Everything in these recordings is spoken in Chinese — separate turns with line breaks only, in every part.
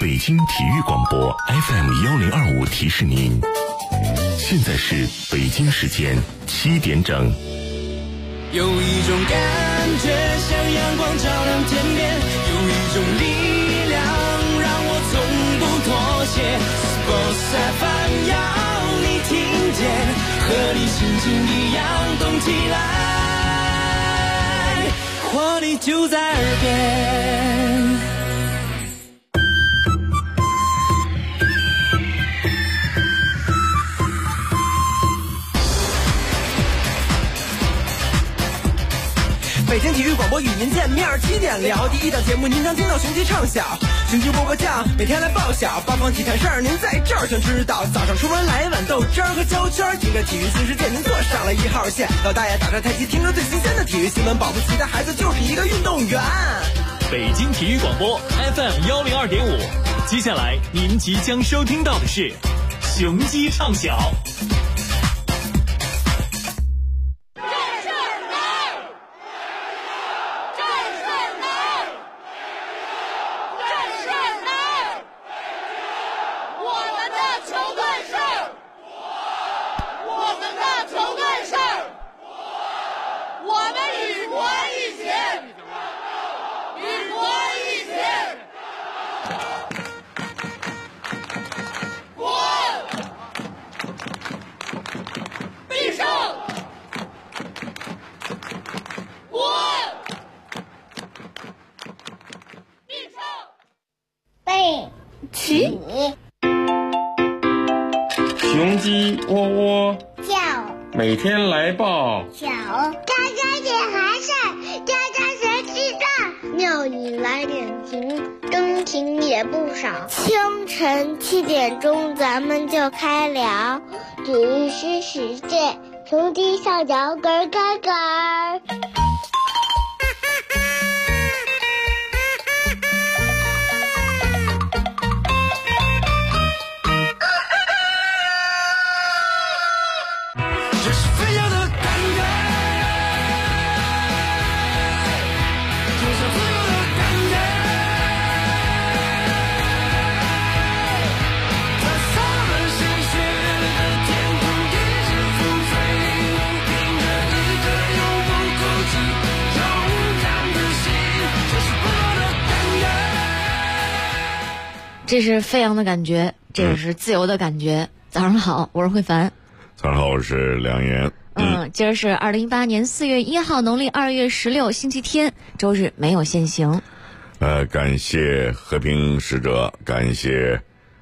北京体育广播 FM1025提示您，现在是北京时间7点整。
有一种感觉像阳光照亮天边，有一种力量让我从不妥协。Sports FM 要你听见，和你心情一样动起来，活力就在耳边。北京体育广播与您见面，7点聊第一档节目，您常听到雄鸡唱晓，雄鸡播将每天来报晓，八方体坛事儿您在这儿全知道。早上出门来碗豆汁儿和焦圈，听着体育新世界您坐上了1号线。老大爷打着太极，听着最新鲜的体育新闻，保不齐的孩子就是一个运动员。
北京体育广播 FM102.5，接下来您即将收听到的是雄鸡唱晓。
雄鸡窝窝
叫，
每天来报
叫，喳喳点寒晒，喳喳谁知道？庙里来点情，钟情也不少。清晨7点钟，咱们就开聊，体育新世界，雄鸡上脚咯咯咯。
这是飞扬的感觉，这也是自由的感觉。早上好，我是慧凡。
早上好，我是梁岩。
今儿是2018年4月1号，农历2月16，星期天，周日没有限行。
感谢和平使者，感谢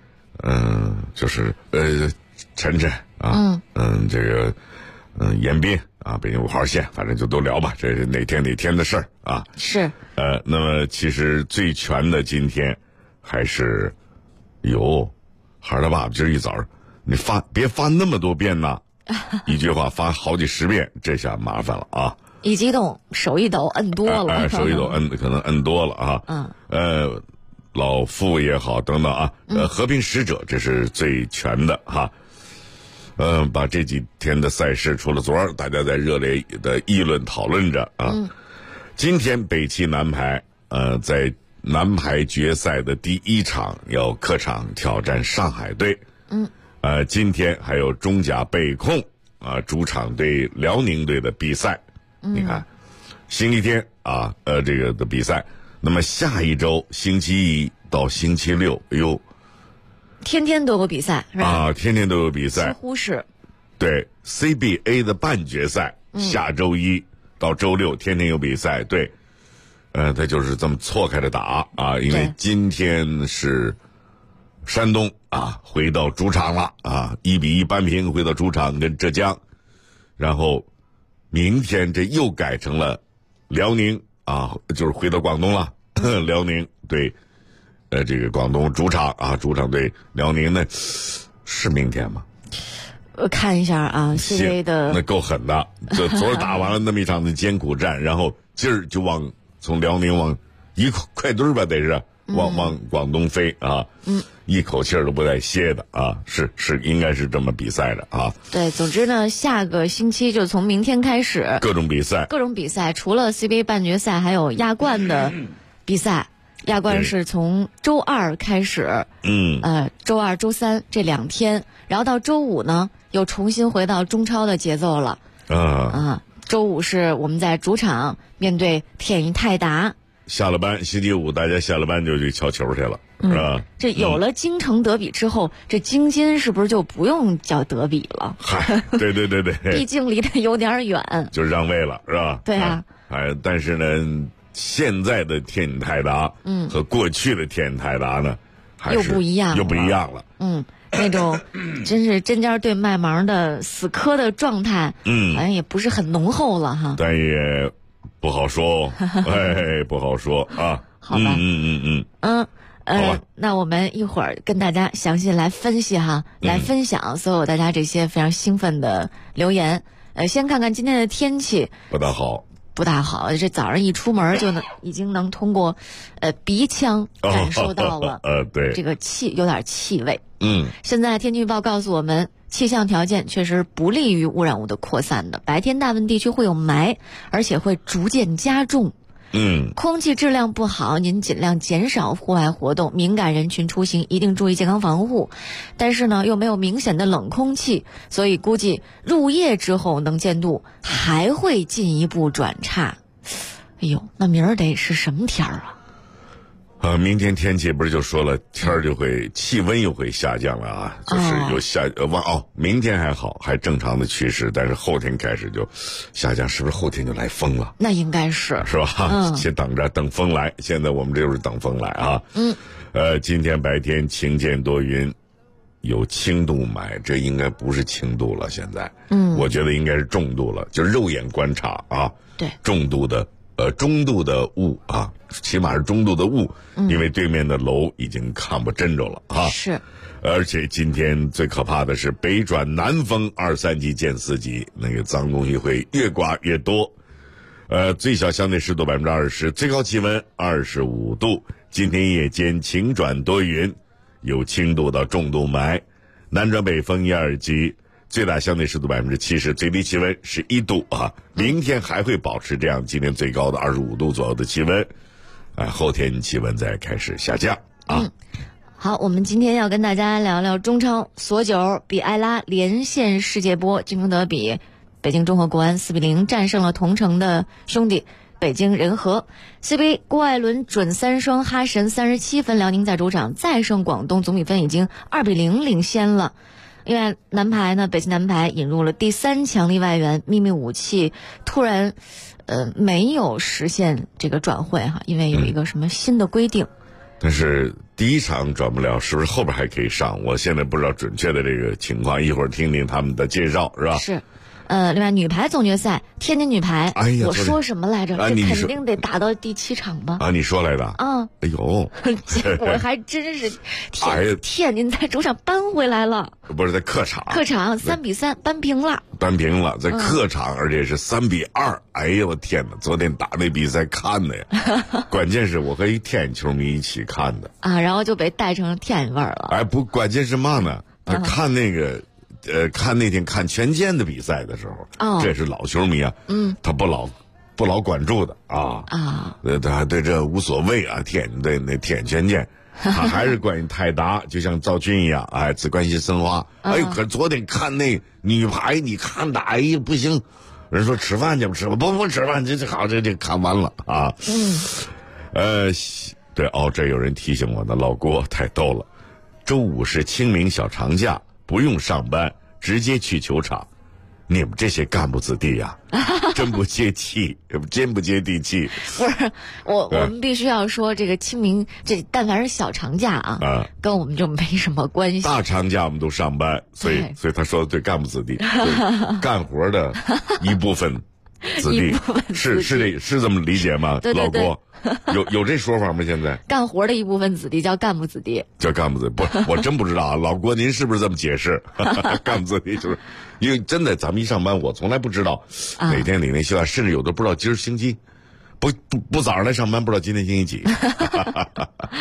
晨晨啊，这个严彬啊，北京5号线，反正就都聊吧，这是哪天的事儿啊。
是。
那么其实最全的今天还是孩儿他爸爸今儿一早你别发那么多遍呐，一句话发好几10遍，这下麻烦了啊。
一激动手一抖摁多了，
手一抖可能摁多了啊。老傅也好等等啊，和平使者这是最全的哈。把这几天的赛事，除了昨儿大家在热烈的议论讨论着啊，今天北汽男排在男排决赛的第1场要客场挑战上海队。今天还有中甲北控主场对辽宁队的比赛。你看，星期天啊，这个的比赛。那么下一周星期1到星期6，
天天都有比赛是吧？
天天都有比赛，
几乎是。
对 CBA 的半决赛，下周1到周6天天有比赛。对，他就是这么错开着打啊，因为今天是山东回到主场了1-1扳平，回到主场跟浙江，然后明天这又改成了辽宁就是回到广东了。辽宁对这个广东主场主场对辽宁呢是明天吗？
看一下CBA 的
那够狠的，这昨儿打完了那么一场的艰苦战，然后今儿就从辽宁往一快墩吧，得是往广东飞一口气儿都不带歇的是应该是这么比赛的
对，总之呢，下个星期就从明天开始，
各种比赛，
除了 CBA 半决赛，还有亚冠的比赛。 亚冠是从周二开始，周二、周三这2天，然后到周五呢，又重新回到中超的节奏了。周五是我们在主场面对天津泰达。
下了班，星期五大家下了班就去瞧球去了，是吧？
这有了京城德比之后，这京津是不是就不用叫德比了？
嗨，对，
毕竟离得有点远，
就让位了，是吧？
对啊。
但是呢，现在的天津泰达，和过去的天津泰达呢，还是
又不一样
了。
那种真是针尖对麦芒的死磕的状态，好像也不是很浓厚了哈。
但也不好说，不好说啊。
好吧，
好吧。
那我们一会儿跟大家详细来分析哈，来分享所有大家这些非常兴奋的留言。先看看今天的天气，
不大好。
这早上一出门已经能通过鼻腔感受到了
对，
这个有点气味。现在天气预报告诉我们，气象条件确实不利于污染物的扩散的，白天大部分地区会有霾，而且会逐渐加重。空气质量不好，您尽量减少户外活动，敏感人群出行一定注意健康防护。但是呢，又没有明显的冷空气，所以估计入夜之后能见度还会进一步转差。哎呦，那明儿得是什么天儿啊？
明天天气不是就说了，天儿就会气温又会下降了啊，就是有明天还好，还正常的趋势，但是后天开始就下降，是不是后天就来风了？
那应该是
吧？先等风来，现在我们这就是等风来啊。今天白天晴间多云，有轻度霾，这应该不是轻度了，现在我觉得应该是重度了，就肉眼观察啊，
对，
中度的雾啊，起码是中度的雾，因为对面的楼已经看不真着了啊。
是，
而且今天最可怕的是北转南风2、3级见4级，那个脏东西会越刮越多。最小相对湿度20%，最高气温25度。今天夜间晴转多云，有轻度到重度霾，南转北风1、2级。最大相对湿度70%，最低气温11度啊！明天还会保持这样，今天最高的25度左右的气温，后天气温再开始下降啊。
好，我们今天要跟大家聊聊中超索9比埃拉连线世界波，京城德比，北京中赫国安4-0战胜了同城的兄弟北京人和。CBA 郭艾伦准3双，哈神37分，辽宁在主场再胜广东，总比分已经2-0领先了。另外男排呢，北京男排引入了第3强力外援，秘密武器突然没有实现这个转会哈，因为有一个什么新的规定。
但是第一场转不了，是不是后边还可以上？我现在不知道准确的这个情况，一会儿听听他们的介绍，是吧？
是。另外女排总决赛，天津女排，我说什么来着？这肯定得打到第7场吧？
你说来的？
哎呦，我还真是天津在主场扳回来了，
不是在客场
3-3扳平了，
在客场，而且是3-2。哎呦我天哪！昨天打那比赛看的呀，关键是我和一天津球迷一起看的
啊，然后就被带成天津味儿了。
不，关键是嘛呢？他看那个。看那天看权健的比赛的时候，这是老球迷啊，他不老关注的啊，他对这无所谓啊，那天权健，他还是关于泰达，就像赵军一样，只关心申花。哎呦，可昨天看那女排，你看的，哎呀不行，人说吃饭去不吃吧，不吃饭，这好，这看完了啊。对这有人提醒我呢，老郭太逗了，周5是清明小长假。不用上班，直接去球场，你们这些干部子弟呀，真不接地气。
不是我们必须要说，这个清明这但凡是小长假啊，跟我们就没什么关系。
大长假我们都上班，所以他说的对干部子弟，干活的一部分子弟，是这么理解吗？
对对对，
老郭。有这说法吗？现在
干活的一部分子弟叫干部子弟，
不，我真不知道啊。老郭，您是不是这么解释？干部子弟就是，因为真的，咱们一上班，我从来不知道哪天哪休假，甚至有的不知道今儿星期，不早上来上班，不知道今天星期几。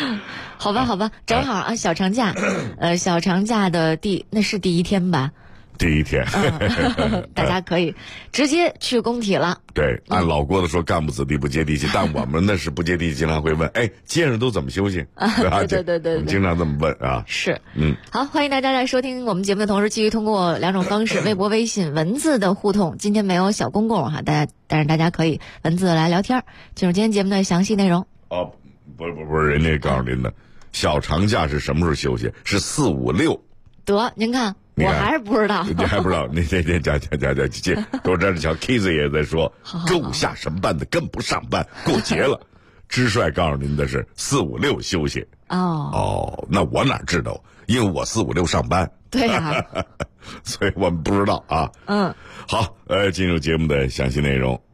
好吧，正好啊，小长假，小长假的那是第1天吧？
第一天，
大家可以直接去工体了。
对，按老郭的说，干部子弟不接地气，但我们那是不接地气，经常会问，哎，街上都怎么休息？对吧？
对，
我们经常这么问啊。
是，好，欢迎大家在收听我们节目的同时，继续通过2种方式，微博、微信文字的互动。今天没有小公共哈，但是大家可以文字来聊天。进入今天节目的详细内容。
哦，不是，人家告诉您的，小长假是什么时候休息？是4、5、6。
得，您看。我还是不知道，
你还不知道？那讲，我这小 Kiz 也在说，周5下什么班的跟不上班，过节了。支帅告诉您的是4、5、6休息。哦，那我哪知道？因为我4、5、6上班。
对呀，
所以我们不知道啊。好，进入节目的详细内容。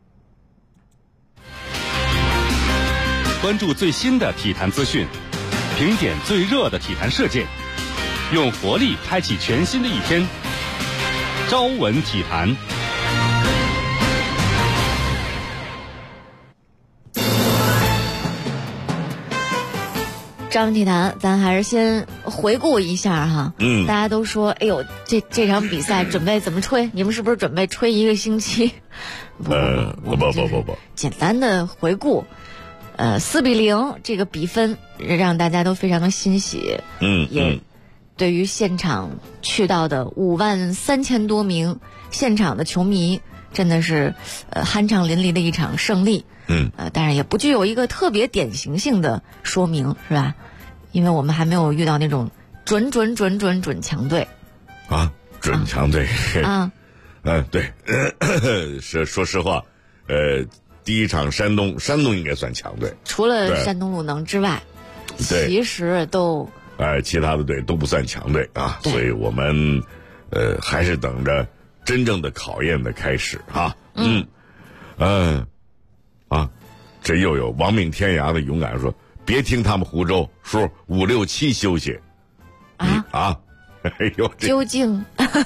关注最新的体坛资讯，评点最热的体坛事件。用活力开启全新的一天。朝闻体坛，
朝闻体坛，咱还是先回顾一下哈。大家都说，哎呦，这场比赛准备怎么吹？你们是不是准备吹1个星期？不，简单的回顾。4-0这个比分让大家都非常的欣喜。也。对于现场去到的53000多名现场的球迷，真的是酣畅淋漓的一场胜利。当然也不具有一个特别典型性的说明，是吧？因为我们还没有遇到那种准强队
啊，准强队啊。对，说实话，第一场山东应该算强队，
除了山东鲁能之外，其实都。
其他的队都不算强队啊，所以我们还是等着真正的考验的开始啊。这又有亡命天涯的勇敢说，别听他们胡诌，说5、6、7休息啊。哎呦，
究竟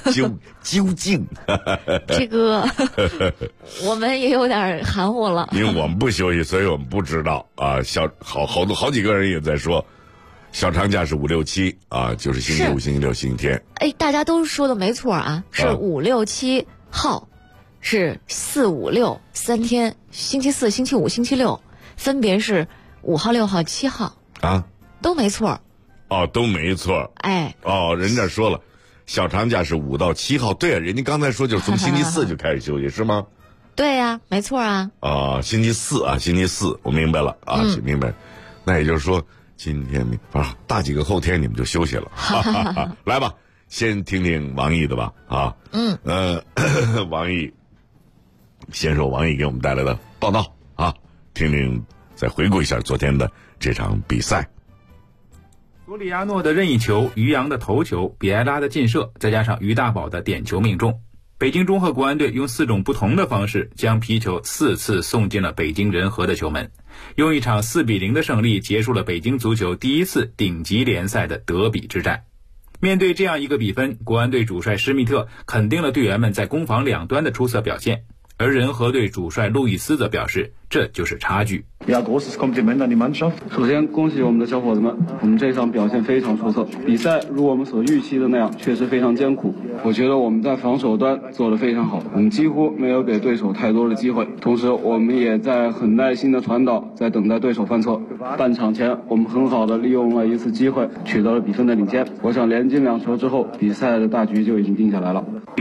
这个我们也有点含糊了，
因为我们不休息，所以我们不知道啊。好几个人也在说。小长假是5、6、7啊，就是星期5、星期6、星期天。
大家都说的没错啊，是5、6、7号，是4、5、6 3天，星期4、星期5、星期6，分别是5号、6号、7号
啊，
都没错。
都没错。人家说了，小长假是5到7号，对啊，人家刚才说就是从星期4就开始休息，是吗？
对呀，没错啊。
星期4，我明白了啊，明白。那也就是说。今天大几个后天你们就休息了，来吧，先听听王毅的吧啊，王毅先说王毅给我们带来的报道啊，听听再回顾一下昨天的这场比赛。
索里亚诺的任意球、于洋的头球、比埃拉的劲射，再加上于大宝的点球命中，北京中赫国安队用4种不同的方式将皮球4次送进了北京人和的球门。用一场4-0的胜利结束了北京足球第一次顶级联赛的德比之战。面对这样一个比分，国安队主帅施密特肯定了队员们在攻防两端的出色表现，而人和队主帅路易斯则表示，这就是差距。
首先恭喜我们的小伙子们，我们这场表现非常出色，比赛如我们所预期的那样，确实非常艰苦。我觉得我们在防守端做得非常好，我们几乎没有给对手太多的机会，同时我们也在很耐心的传导，在等待对手犯错。半场前我们很好的利用了一次机会，取得了比分的领先。我想连进2球之后，比赛的大局就已经定下来了。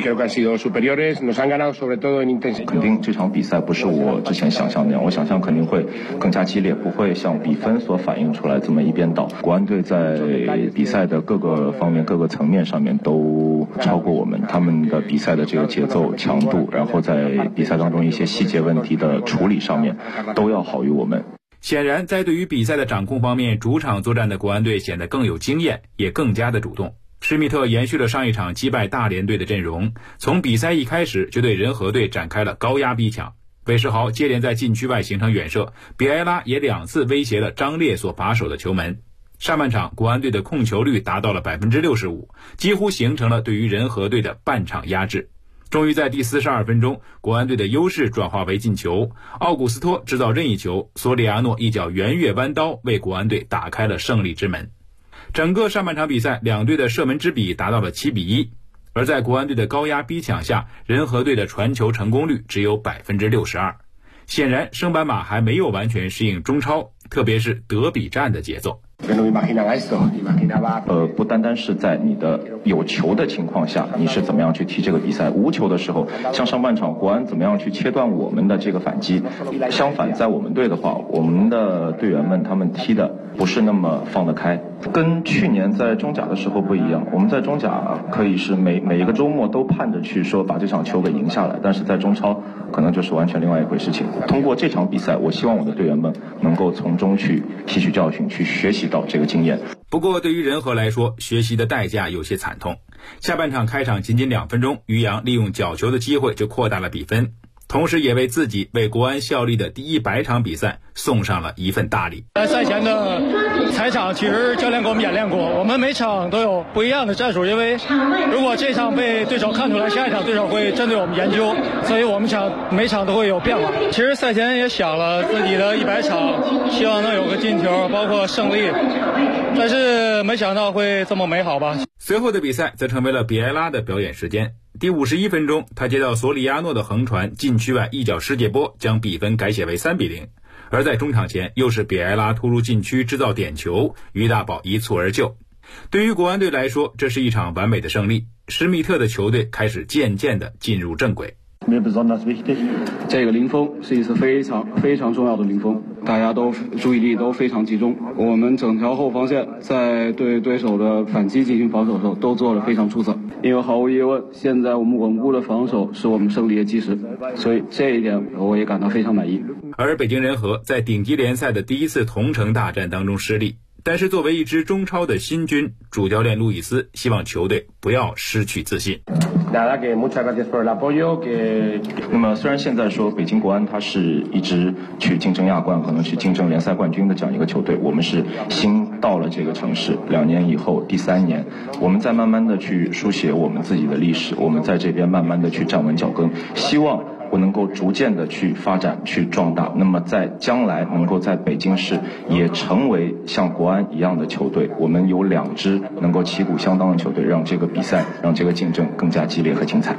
肯定这场比赛不是我之前想象那样，我想象肯定会更加激烈，不会像比分所反映出来这么一边倒。国安队在比赛的各个方面、各个层面上面都超过我们，他们的比赛的这个节奏、强度，然后在比赛当中一些细节问题的处理上面都要好于我们。
显然，在对于比赛的掌控方面，主场作战的国安队显得更有经验，也更加的主动。施密特延续了上一场击败大连队的阵容，从比赛一开始就对人和队展开了高压逼抢。韦世豪接连在禁区外形成远射，比埃拉也2次威胁了张烈所把守的球门。上半场国安队的控球率达到了 65%， 几乎形成了对于人和队的半场压制。终于在第42分钟，国安队的优势转化为进球，奥古斯托制造任意球，索里亚诺一脚圆月弯刀为国安队打开了胜利之门。整个上半场比赛，两队的射门之比达到了7-1。 而在国安队的高压逼抢下，人和队的传球成功率只有 62%。显然升班马还没有完全适应中超，特别是德比战的节奏。
不单单是在你的有球的情况下，你是怎么样去踢这个比赛，无球的时候，像上半场国安怎么样去切断我们的这个反击。相反，在我们队的话，我们的队员们他们踢的不是那么放得开，跟去年在中甲的时候不一样。我们在中甲可以是每一个周末都盼着去说把这场球给赢下来，但是在中超可能就是完全另外一回事情。通过这场比赛，我希望我的队员们能够从中去吸取教训，去学习到这个经验。
不过对于人和来说，学习的代价有些惨痛。下半场开场仅仅2分钟，于洋利用角球的机会就扩大了比分，同时也为自己为国安效力的第100场比赛送上了一份大礼。
赛前的采场其实教练给我们演练过，我们每场都有不一样的战术，因为如果这场被对手看出来，下一场对手会针对我们研究，所以我们每场都会有变化。其实赛前也想了自己的100场，希望能有个进球，包括胜利，但是没想到会这么美好吧。
随后的比赛则成为了比埃拉的表演时间。第51分钟，他接到索里亚诺的横传，禁区外一脚世界波，将比分改写为3-0。而在中场前，又是比埃拉突入禁区制造点球，于大宝一蹴而就。对于国安队来说，这是一场完美的胜利。施密特的球队开始渐渐地进入正轨。
这个零封是一次非常非常重要的零封，大家都注意力都非常集中。我们整条后防线在对对手的反击进行防守的时候都做得非常出色，因为毫无疑问，现在我们稳固的防守是我们胜利的基石，所以这一点我也感到非常满意。
而北京人和在顶级联赛的第一次同城大战当中失利，但是作为一支中超的新军，主教练路易斯希望球队不要失去自信。
那么虽然现在说北京国安它是一支去竞争亚冠，可能去竞争联赛冠军的这样一个球队，我们是新到了这个城市，2年以后第3年，我们在慢慢的去书写我们自己的历史，我们在这边慢慢的去站稳脚跟，希望我能够逐渐的去发展去壮大，那么在将来能够在北京市也成为像国安一样的球队，我们有2支能够旗鼓相当的球队，让这个比赛让这个竞争更加激烈和精彩。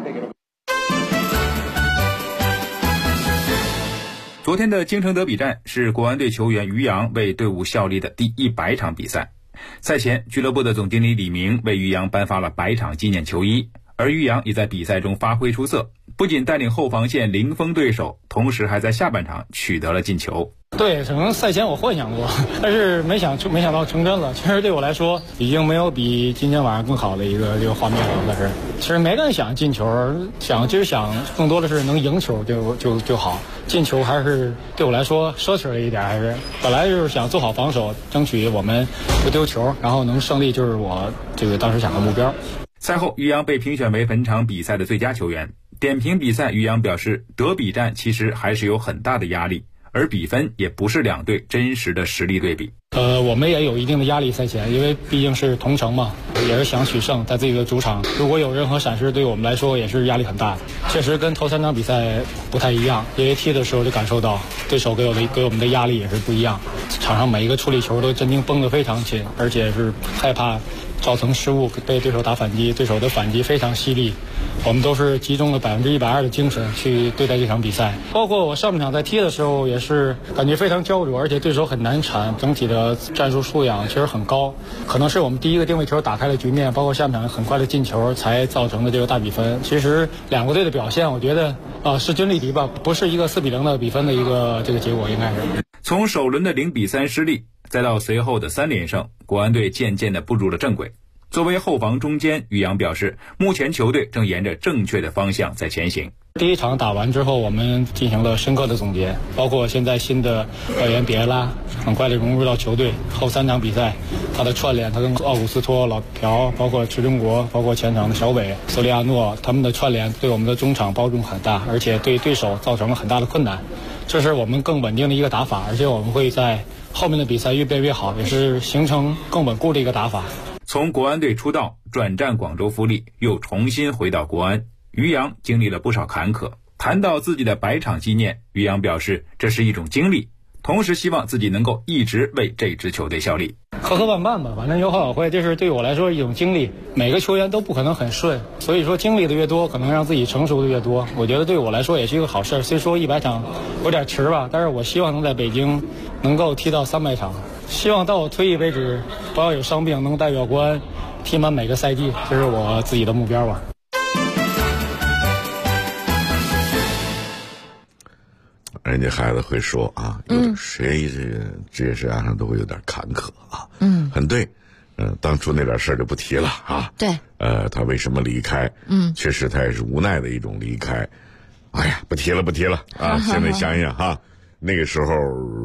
昨天的京城德比战是国安队球员于洋为队伍效力的第100场比赛。赛前，俱乐部的总经理李明为于洋颁发了100场纪念球衣，而于洋也在比赛中发挥出色，不仅带领后防线零封对手，同时还在下半场取得了进球。
对，可能赛前我幻想过，但是没想到成真了。其实对我来说，已经没有比今天晚上更好的一个这个画面了。但是其实没敢想进球，想更多的是能赢球就好。进球还是对我来说奢侈了一点，还是本来就是想做好防守，争取我们不丢球，然后能胜利，就是我这个当时想的目标。
赛后，于洋被评选为本场比赛的最佳球员。点评比赛，于洋表示，德比战其实还是有很大的压力，而比分也不是2队真实的实力对比。
我们也有一定的压力赛前，因为毕竟是同城嘛，也是想取胜，在自己的主场，如果有任何闪失，对我们来说也是压力很大的。确实跟头3场比赛不太一样，因为踢的时候就感受到对手给我们的压力也是不一样，场上每一个处理球都真盯绷得非常紧，而且是害怕造成失误被对手打反击，对手的反击非常犀利，我们都是集中了120%的精神去对待这场比赛。包括我上半场在踢的时候也是感觉非常焦灼，而且对手很难缠，整体的战术素养其实很高，可能是我们第一个定位球打开了局面，包括下半场很快的进球才造成的这个大比分。其实2个队的表现我觉得势均力敌吧，不是一个4-0的比分的一个这个结果，应该是。
从首轮的0-3失利，再到随后的3连胜，国安队渐渐地步入了正轨。作为后防中坚，于洋表示，目前球队正沿着正确的方向在前行。
第一场打完之后，我们进行了深刻的总结，包括现在新的外援比埃拉很快的融入到球队。后3场比赛，他的串联，他跟奥古斯托、老朴，包括池中国，包括前场的小伟、索里亚诺，他们的串联对我们的中场帮助很大，而且对对手造成了很大的困难。这是我们更稳定的一个打法，而且我们会在后面的比赛越变越好，也是形成更稳固的一个打法。
从国安队出道，转战广州富力，又重新回到国安，于洋经历了不少坎坷。谈到自己的100场纪念，于洋表示这是一种经历， 同时希望自己能够一直为这支球队效力。
磕磕绊绊吧，反正友好会这是对我来说一种经历，每个球员都不可能很顺，所以说经历的越多，可能让自己成熟的越多。我觉得对我来说也是一个好事，虽说100场有点迟吧，但是我希望能在北京能够踢到300场，希望到我退役为止不要有伤病，能代表国安踢满每个赛季，这是我自己的目标吧。
人家孩子会说啊，谁这个职业生涯上都会有点坎坷啊，很对，当初那点事儿就不提了啊，
对，
他为什么离开？确实他也是无奈的一种离开，哎呀，不提了啊，现在想想哈，那个时候，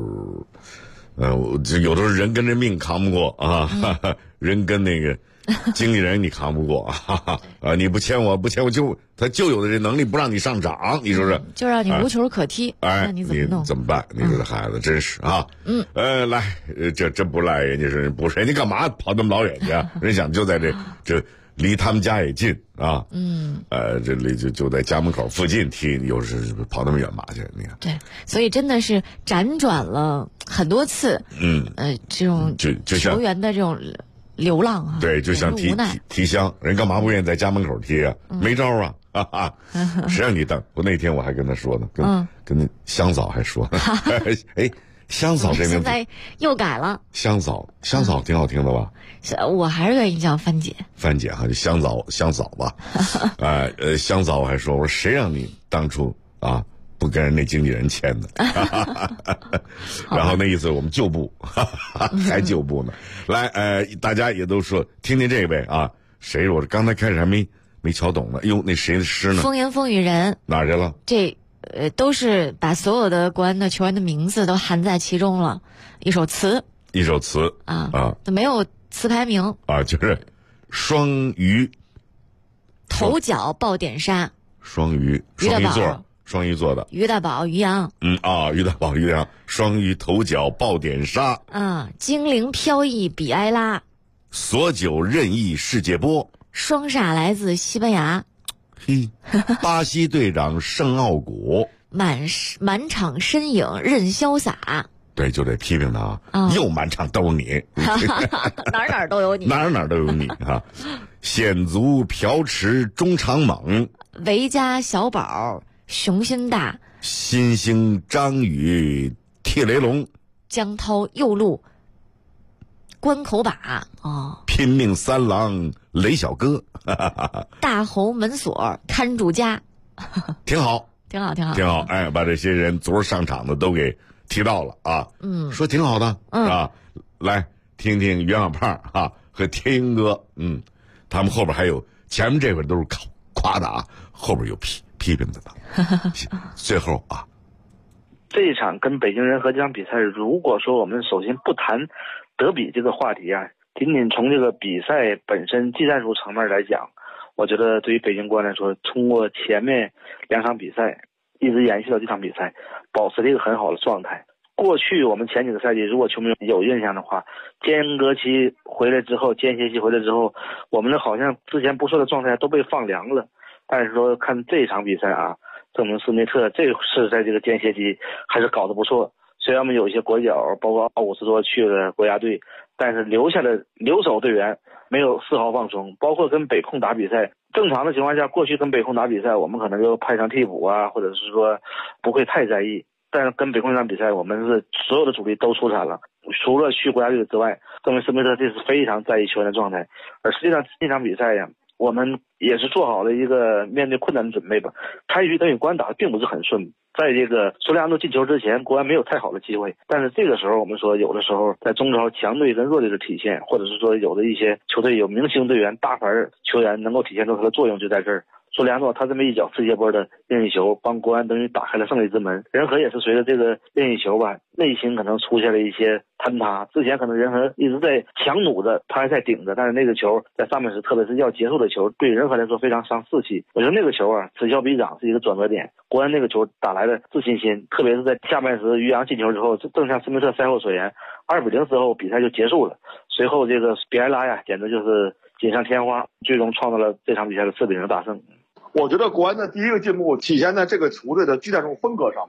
有的时候人跟这命扛不过啊，人跟那个经纪人你扛不过啊，你不签我他就有的这能力不让你上场，你说说，
就让你无球可踢，那你怎么弄？
怎么办？你说这孩子真是啊，来，这真不赖，人家是不是？人家干嘛跑那么老远去啊？人想就在这离他们家也近啊，这里就在家门口附近踢，又是跑那么远嘛去？你看，
对，所以真的是辗转了很多次，这种
就像
球员的这种流浪啊，
对，就像提箱，人干嘛不愿意在家门口踢啊？没招啊！谁让你等？我那天我还跟他说呢，跟香嫂还说呢，哎，香嫂这名字
现在又改了，
香嫂挺好听的吧？
我还是愿意叫番姐
哈，就香嫂吧。香嫂我还说，我说谁让你当初啊不跟人那经纪人签的？然后那意思我们旧部，还旧部呢。来，大家也都说听听这位啊，谁？我刚才开始还没瞧懂呢。哟，那谁的诗呢？
风言风语人
哪儿去了？
这都是把所有的国安的球员的名字都含在其中了，一首词啊，都没有词牌名
啊，就是双鱼
头角爆点杀，
双鱼座的
于大宝于洋，
于大宝于洋，双鱼头角爆点杀
精灵飘逸比埃拉，
索九任意世界波，
双煞来自西班牙，
巴西队长圣奥古，
满场身影任潇洒。
对，就得批评他又满场都是你，
哪都有你，
哪都有你啊！险足瓢池中长猛，
维加小宝雄心大，
新兴张宇铁雷龙，
江涛右路关口把
拼命三郎雷小哥，
大侯门锁看住家，
挺好。哎，把这些人昨儿上场的都给提到了啊，说挺好的啊。来听听袁小胖和天鹰哥，他们后边还有前面这边都是夸的啊，后边有批评的呢。最后啊，
这一场跟北京人和这场比赛，如果说我们首先不谈德比这个话题啊，仅仅从这个比赛本身技战术层面来讲，我觉得对于北京国安来说，通过前面2场比赛一直延续到这场比赛，保持了一个很好的状态。过去我们前几个赛季，如果球迷有印象的话，间隔期回来之后，间歇期回来之后，我们的好像之前不错的状态都被放凉了。但是说看这场比赛啊，证明斯密特这次在这个间歇期还是搞得不错。虽然我们有一些国脚，包括50多去了国家队，但是留下的留守队员没有丝毫放松。包括跟北控打比赛，正常的情况下，过去跟北控打比赛，我们可能就派上替补啊，或者是说不会太在意。但是跟北控这场比赛，我们是所有的主力都出场了，除了去国家队之外，证明斯密特这是非常在意球员的状态。而实际上这场比赛呀，我们也是做好了一个面对困难的准备吧。开局等于国安打的并不是很顺，在这个索里亚诺进球之前，国安没有太好的机会。但是这个时候，我们说有的时候在中超强队跟弱队的体现，或者是说有的一些球队有明星队员、大牌球员能够体现出它的作用，就在这儿。索里亚诺他这么一脚世界波的任意球，帮国安等于打开了胜利之门。人和也是随着这个任意球吧，内心可能出现了一些坍塌。之前可能人和一直在强弩着，他还在顶着，但是那个球在上半时，特别是要结束的球，对人和来说非常伤士气。我觉得那个球啊，此消彼长，是一个转折点。国安那个球打来的自信心，特别是在下半时于洋进球之后，正像斯密特赛后所言，2-0之后比赛就结束了。随后这个比埃拉呀，简直就是锦上添花，最终创造了这场比赛的4-0大胜。
我觉得国安的第一个进步体现在这个球队的技战术风格上面。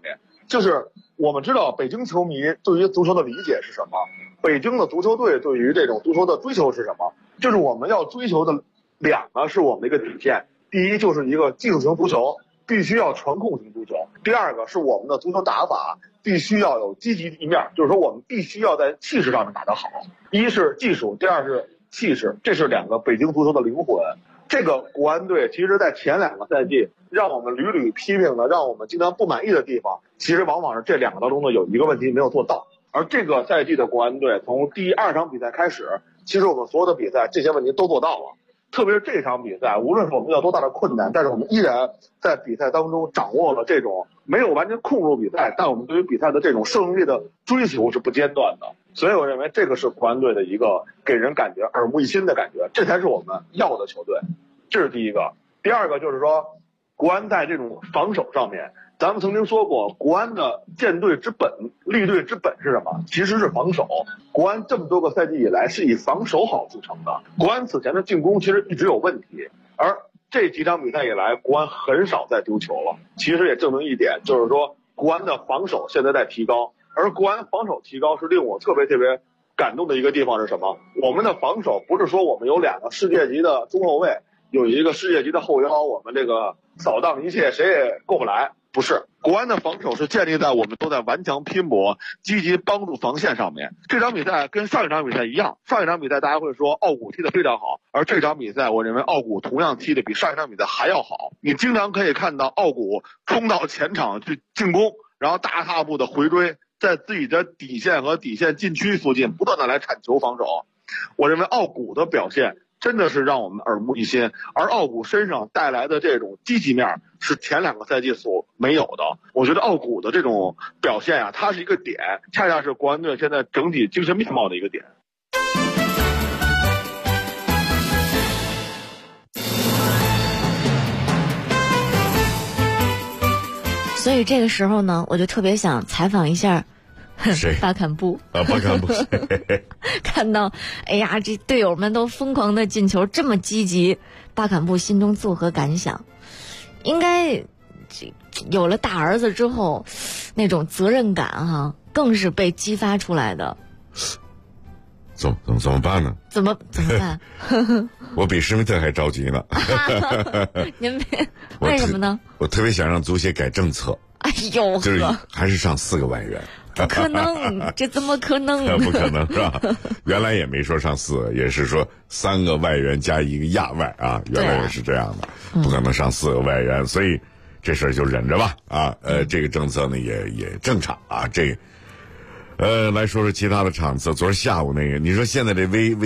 就是我们知道北京球迷对于足球的理解是什么，北京的足球队对于这种足球的追求是什么，就是我们要追求的两个是我们的一个底线。第一就是一个技术型足球，必须要传控型足球；第二个是我们的足球打法必须要有积极一面，就是说我们必须要在气势上面打得好。一是技术，第二是气势，这是两个北京足球的灵魂。这个国安队其实在前2个赛季让我们屡屡批评的，让我们经常不满意的地方，其实往往是这2个当中的有一个问题没有做到。而这个赛季的国安队从第2场比赛开始，其实我们所有的比赛这些问题都做到了。特别是这场比赛，无论是我们遇到多大的困难，但是我们依然在比赛当中掌握了这种没有完全控制比赛，但我们对于比赛的这种胜利的追求是不间断的。所以我认为这个是国安队的一个给人感觉耳目一新的感觉，这才是我们要的球队。这是第一个。第二个就是说，国安在这种防守上面，咱们曾经说过，国安的建队之本、立队之本是什么？其实是防守。国安这么多个赛季以来是以防守好著称的。国安此前的进攻其实一直有问题，而这几场比赛以来，国安很少再丢球了。其实也证明一点，就是说国安的防守现在在提高，而国安防守提高是令我特别感动的一个地方是什么？我们的防守不是说我们有2个世界级的中后卫，有一个世界级的后腰，我们这个扫荡一切谁也过不来。不是，国安的防守是建立在我们都在顽强拼搏、积极帮助防线上面。这场比赛跟上一场比赛一样，上一场比赛大家会说奥古踢得非常好，而这场比赛我认为奥古同样踢得比上一场比赛还要好。你经常可以看到奥古冲到前场去进攻，然后大踏步的回追，在自己的底线和底线禁区附近不断的来铲球防守。我认为奥古的表现真的是让我们耳目一新，而奥古身上带来的这种积极面是前2个赛季所没有的。我觉得奥古的这种表现啊，它是一个点，恰恰是国安队现在整体精神面貌的一个点。
所以这个时候呢，我就特别想采访一下
谁？
巴坎布
啊，巴坎布。
看到，哎呀，这队友们都疯狂的进球，这么积极，巴坎布心中作何感想？应该有了大儿子之后，那种责任感哈，更是被激发出来的。
怎么办呢？
怎么办？
我比施密特还着急呢。
您为什么呢？
我特别想让足协改政策。
哎呦，
就是还是上4个外援。
不可能，这怎么可能？
不可能是吧？原来也没说上4个，也是说3个外援加1个亚外啊，原来也是这样的，不可能上4个外援，所以这事儿就忍着吧啊。这个政策呢也正常啊。这来说说其他的场次，昨儿下午那个，你说现在这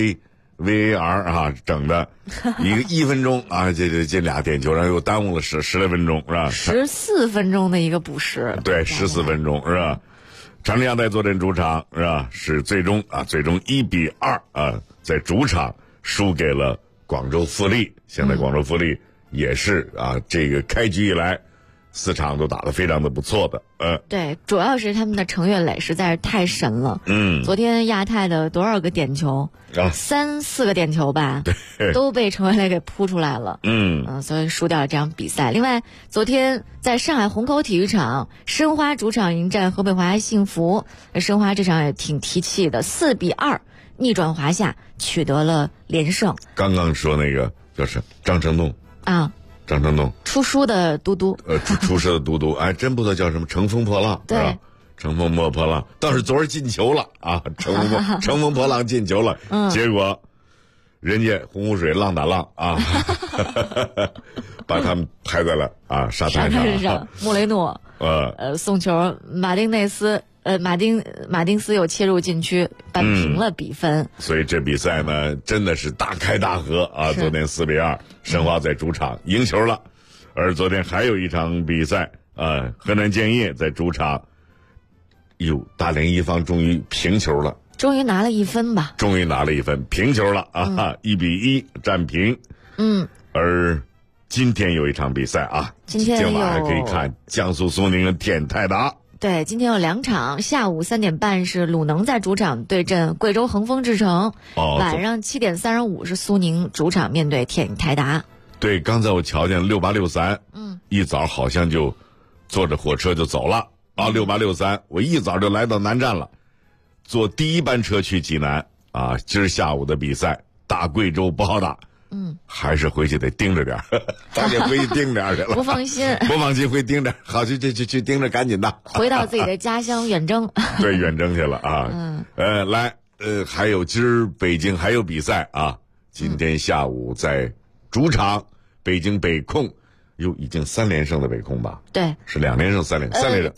VAR 啊，整的1分钟啊，这2点球，然后又耽误了10来分钟是吧
？14分钟的一个补时，
对，14分钟是吧？长春亚泰坐镇主场是吧？是最终1-2啊，在主场输给了广州富力。现在广州富力也是啊，这个开局以来4场都打得非常的不错的。
对，主要是他们的程月磊实在是太神了。昨天亚泰的多少个点球？3、4个点球吧，都被程月磊给扑出来了。所以输掉了这场比赛。另外，昨天在上海虹口体育场，申花主场迎战河北华夏幸福，申花这场也挺提气的，4-2逆转华夏，取得了连胜。
刚刚说那个就是张成栋
啊。
张成栋
出书的嘟嘟，
出书的嘟嘟，哎，真不知道叫什么，乘风破浪，
对，
乘风破浪，倒是昨儿进球了啊，乘风破浪进球了，结果人家洪湖水浪打浪啊，把他们拍在了沙滩上，
穆雷诺送球，马丁斯有切入禁区扳平了比分，
所以这比赛呢真的是大开大合啊！昨天4-2，申花在主场赢球了，而昨天还有一场比赛河南建业在主场，大连一方终于平球了，
终于拿了1分吧，
平球了啊，1-1战平。而今天有一场比赛啊，今晚还可以看江苏苏宁的天泰达。
对，今天有2场，下午3点半是鲁能在主场对阵贵州恒丰智诚，晚上7点35是苏宁主场面对天宇泰达。
对，刚才我瞧见6863，一早好像就坐着火车就走了啊，6863，我一早就来到南站了，坐第一班车去济南啊。今儿下午的比赛，打贵州不好打，还是回去得盯着点咱得回去盯着去了。
不放心，
不放心，回盯着，好，去盯着，赶紧的，
回到自己的家乡远征。
对，远征去了啊。来，还有今儿北京还有比赛啊，今天下午在主场北京北控。已经3连胜的北控吧？对，是2连胜3连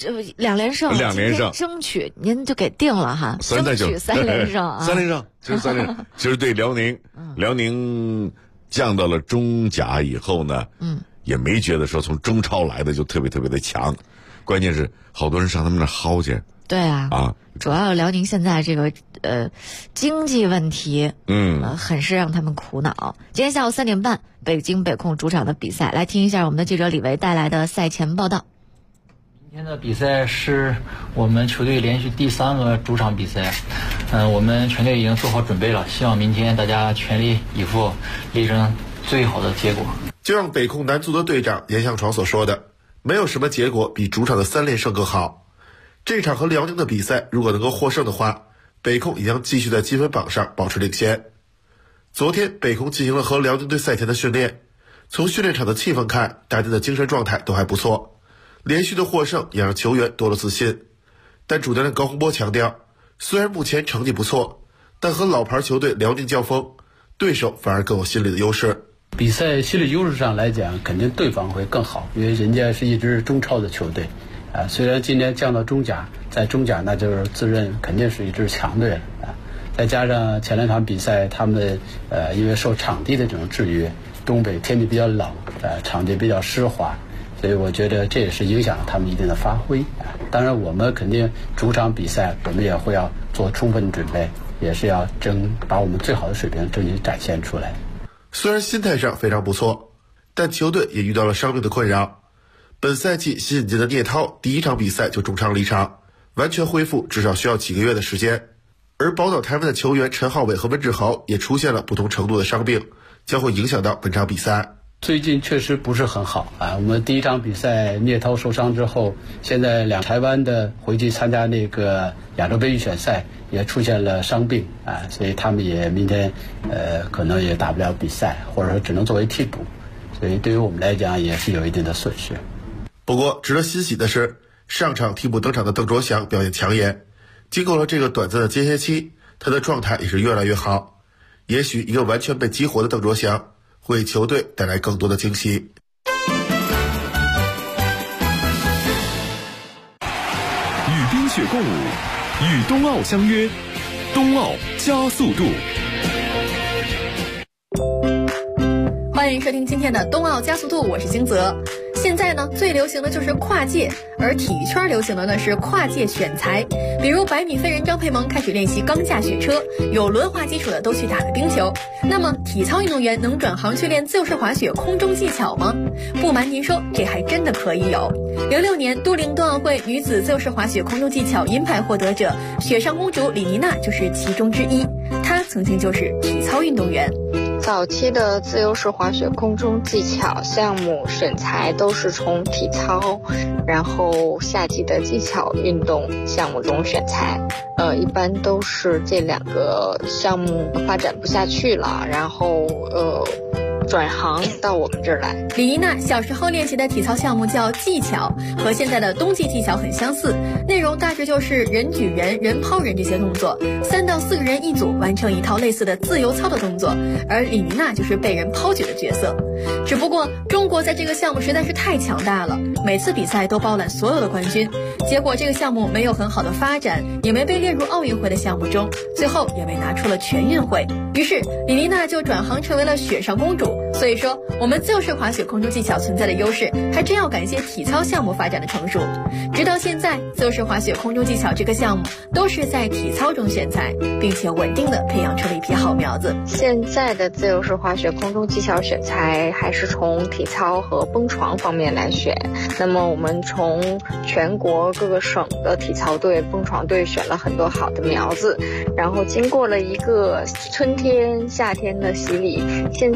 2连胜，2连胜，争取您就给定了哈，争取3连胜啊，3
连胜，就是3连胜。其实对辽宁，辽宁降到了中甲以后呢，也没觉得说从中超来的就特别的强，关键是好多人上他们那薅去。对啊，主要辽宁现在这个经济问题，很是让他们苦恼。今天下午3点半，北京北控主场的比赛，来听一下我们的记者李维带来的赛前报道。
今天的比赛是我们球队连续第3个主场比赛，我们全队已经做好准备了，希望明天大家全力以赴，力争最好的结果。
就像北控男足的队长严向闯所说的，没有什么结果比主场的3连胜更好。这场和辽宁的比赛如果能够获胜的话，北控也将继续在积分榜上保持领先。昨天北控进行了和辽宁队赛前的训练，从训练场的气氛看，大家的精神状态都还不错，连续的获胜也让球员多了自信。但主教练高洪波强调，虽然目前成绩不错，但和老牌球队辽宁交锋，对手反而更有心理的优势。
比赛心理优势上来讲，肯定对方会更好，因为人家是一支中超的球队虽然今年降到中甲，在中甲那就是自认肯定是一支强队了再加上前2场比赛他们因为受场地的这种制约，东北天气比较冷场地比较湿滑，所以我觉得这也是影响了他们一定的发挥当然我们肯定主场比赛我们也会要做充分准备，也是要把我们最好的水平争取展现出来。
虽然心态上非常不错，但球队也遇到了伤病的困扰。本赛季新引进的聂涛第1场比赛就中伤离场，完全恢复至少需要几个月的时间。而宝岛台湾的球员陈浩伟和温志豪也出现了不同程度的伤病，将会影响到本场比赛。
最近确实不是很好我们第1场比赛聂涛受伤之后，现在台湾的回去参加那个亚洲杯预选赛也出现了伤病所以他们也明天可能也打不了比赛，或者说只能作为替补，所以对于我们来讲也是有一定的损失。
不过值得欣喜的是，上场替补登场的邓卓翔表现抢眼，经过了这个短暂的间歇期，他的状态也是越来越好。也许一个完全被激活的邓卓翔会为球队带来更多的惊喜。
与冰雪共舞，与冬奥相约，冬奥加速度。
欢迎收听今天的冬奥加速度，我是金泽。现在呢，最流行的就是跨界，而体育圈流行的呢是跨界选材。比如100米飞人张培萌开始练习钢架雪车，有轮滑基础的都去打了冰球。那么体操运动员能转行去练自由式滑雪空中技巧吗？不瞒您说，这还真的可以有。06年都灵冬奥会女子自由式滑雪空中技巧银牌获得者雪上公主李妮娜就是其中之一，她曾经就是体操运动员。
早期的自由式滑雪空中技巧项目选材都是从体操，然后夏季的技巧运动项目中选材。一般都是这2个项目发展不下去了，然后转行到我们这儿来。
李妮娜小时候练习的体操项目叫技巧，和现在的冬季技巧很相似，内容大致就是人举人、人抛人这些动作，3到4个人一组完成一套类似的自由操的动作，而李妮娜就是被人抛举的角色。只不过中国在这个项目实在是太强大了，每次比赛都包揽所有的冠军，结果这个项目没有很好的发展，也没被列入奥运会的项目中，最后也被拿出了全运会。于是李妮娜就转行成为了雪上公主。所以说我们自由式滑雪空中技巧存在的优势还真要感谢体操项目发展的成熟。直到现在，自由式滑雪空中技巧这个项目都是在体操中选材，并且稳定的培养出了一批好苗子。
现在的自由式滑雪空中技巧选材还是从体操和蹦床方面来选。那么我们从全国各个省的体操队、蹦床队选了很多好的苗子，然后经过了一个春天、夏天的洗礼，现在已经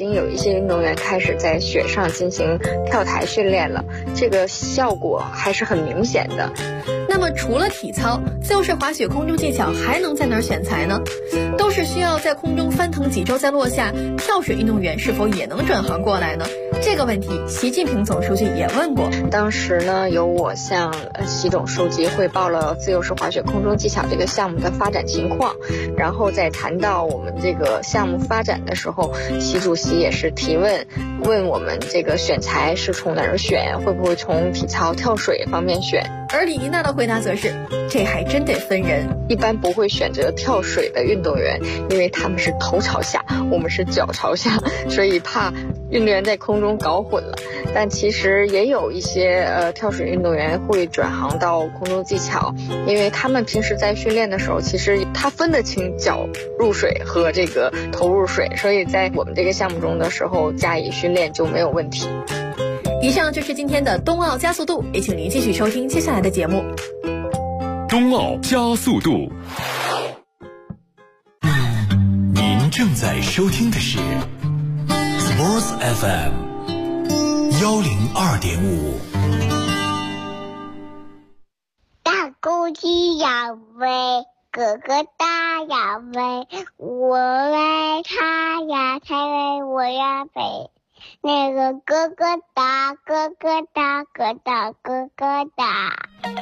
经有一些运动员开始在雪上进行跳台训练了，这个效果还是很明显的。
那么除了体操，自由式滑雪空中技巧还能在哪儿选材呢？都是需要在空中翻腾几周再落下，跳水运动员是否也能转行过来呢？这个问题习近平总书记也问过。
当时呢，由我向习总书记汇报了自由式滑雪空中技巧这个项目的发展情况，然后在谈到我们这个项目发展的时候，习主席也是提问我们这个选材是从哪儿选，会不会从体操跳水方面选。
而李妮娜的回答则是，这还真得分人，
一般不会选择跳水的运动员，因为他们是头朝下，我们是脚朝下，所以怕运动员在空中搞混了。但其实也有一些跳水运动员会转行到空中技巧，因为他们平时在训练的时候，其实他分得清脚入水和这个头入水，所以在我们这个项目中的时候加以训练就没有问题。
以上就是今天的冬奥加速度，也请您继续收听接下来的节目。
冬奥加速度，您正在收听的是 Sports FM 102.5。
大公鸡要飞，哥哥大要飞，我为他呀才为我呀飞。那个哥哥大，哥哥大，哥大，哥哥大。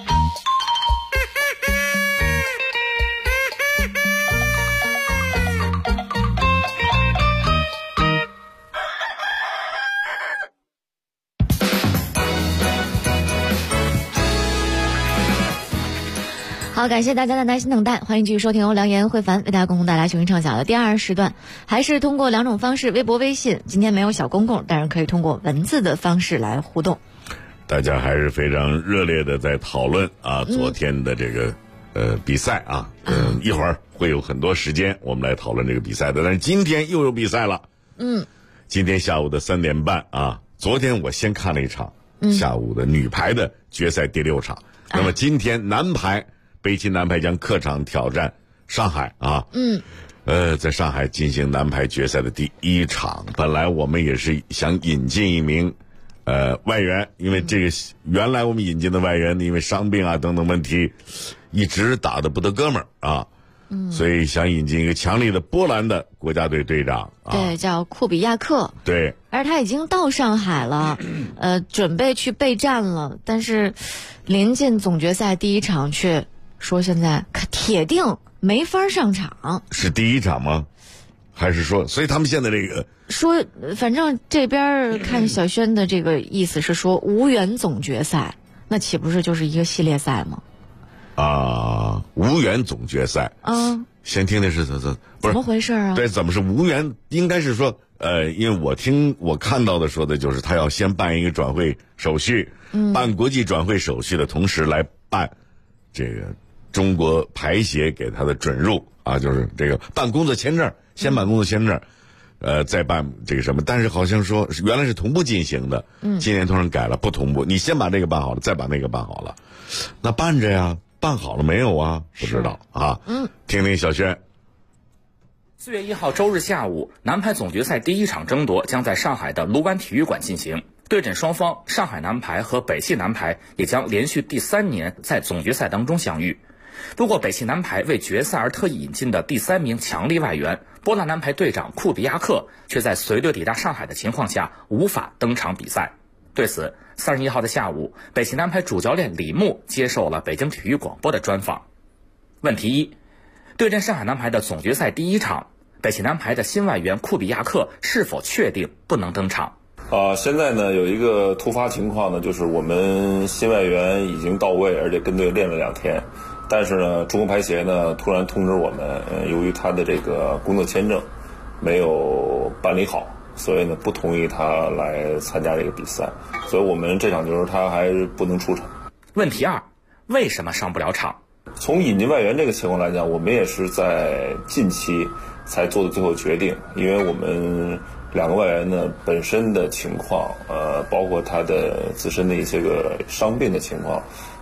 好，感谢大家的耐心等待，欢迎继续收听由梁岩、慧凡为大家共同带来雄鹰畅想的第二时段，还是通过两种方式，微博、微信。今天没有小公共，但是可以通过文字的方式来互动。
大家还是非常热烈的在讨论啊，昨天的这个比赛啊，一会儿会有很多时间我们来讨论这个比赛的，但是今天又有比赛了。今天下午的3点半啊，昨天我先看了一场下午的女排的决赛第6场，那么今天男排。北京男排将客场挑战上海啊，在上海进行男排决赛的第1场。本来我们也是想引进一名外援，因为这个原来我们引进的外援因为伤病啊等等问题，一直打得不得哥们儿啊，所以想引进一个强力的波兰的国家队队长啊，
对，叫库比亚克。
对，
而他已经到上海了，准备去备战了，但是临近总决赛第1场却说现在铁定没法上场。
是第1场吗？还是说，所以他们现在这个
说，反正这边看小轩的这个意思是说无缘总决赛，那岂不是就是一个系列赛吗？
啊，无缘总决赛。先听的是
怎么回事啊？
对，怎么是无缘？应该是说，因为我看到的说的就是他要先办一个转会手续，办国际转会手续的同时来办这个中国排协给他的准入啊，就是这个办工作签证，先办工作签证，再办这个什么。但是好像说原来是同步进行的，今年突然改了，不同步。你先把这个办好了，再把那个办好了，那办着呀，办好了没有啊？不知道啊。听听小轩。
4月1号周日下午，男排总决赛第1场争夺将在上海的卢湾体育馆进行。对阵双方，上海男排和北汽男排也将连续第3年在总决赛当中相遇。不过，北汽男排为决赛而特意引进的第3名强力外援波兰男排队长库比亚克，却在随队抵达上海的情况下无法登场比赛。对此，31号的下午，北汽男排主教练李牧接受了北京体育广播的专访。问题1：对阵上海男排的总决赛第1场，北汽男排的新外援库比亚克是否确定不能登场？
现在呢有一个突发情况呢，就是我们新外援已经到位，而且跟队练了2天，但是呢中国排协呢突然通知我们，由于他的这个工作签证没有办理好，所以呢不同意他来参加这个比赛，所以我们这场球他还是不能出场。
问题2：为什么上不了场？
从引进外援这个情况来讲，我们也是在近期才做的最后决定，因为我们2个外援呢本身的情况，包括他的自身的一些个伤病的情况，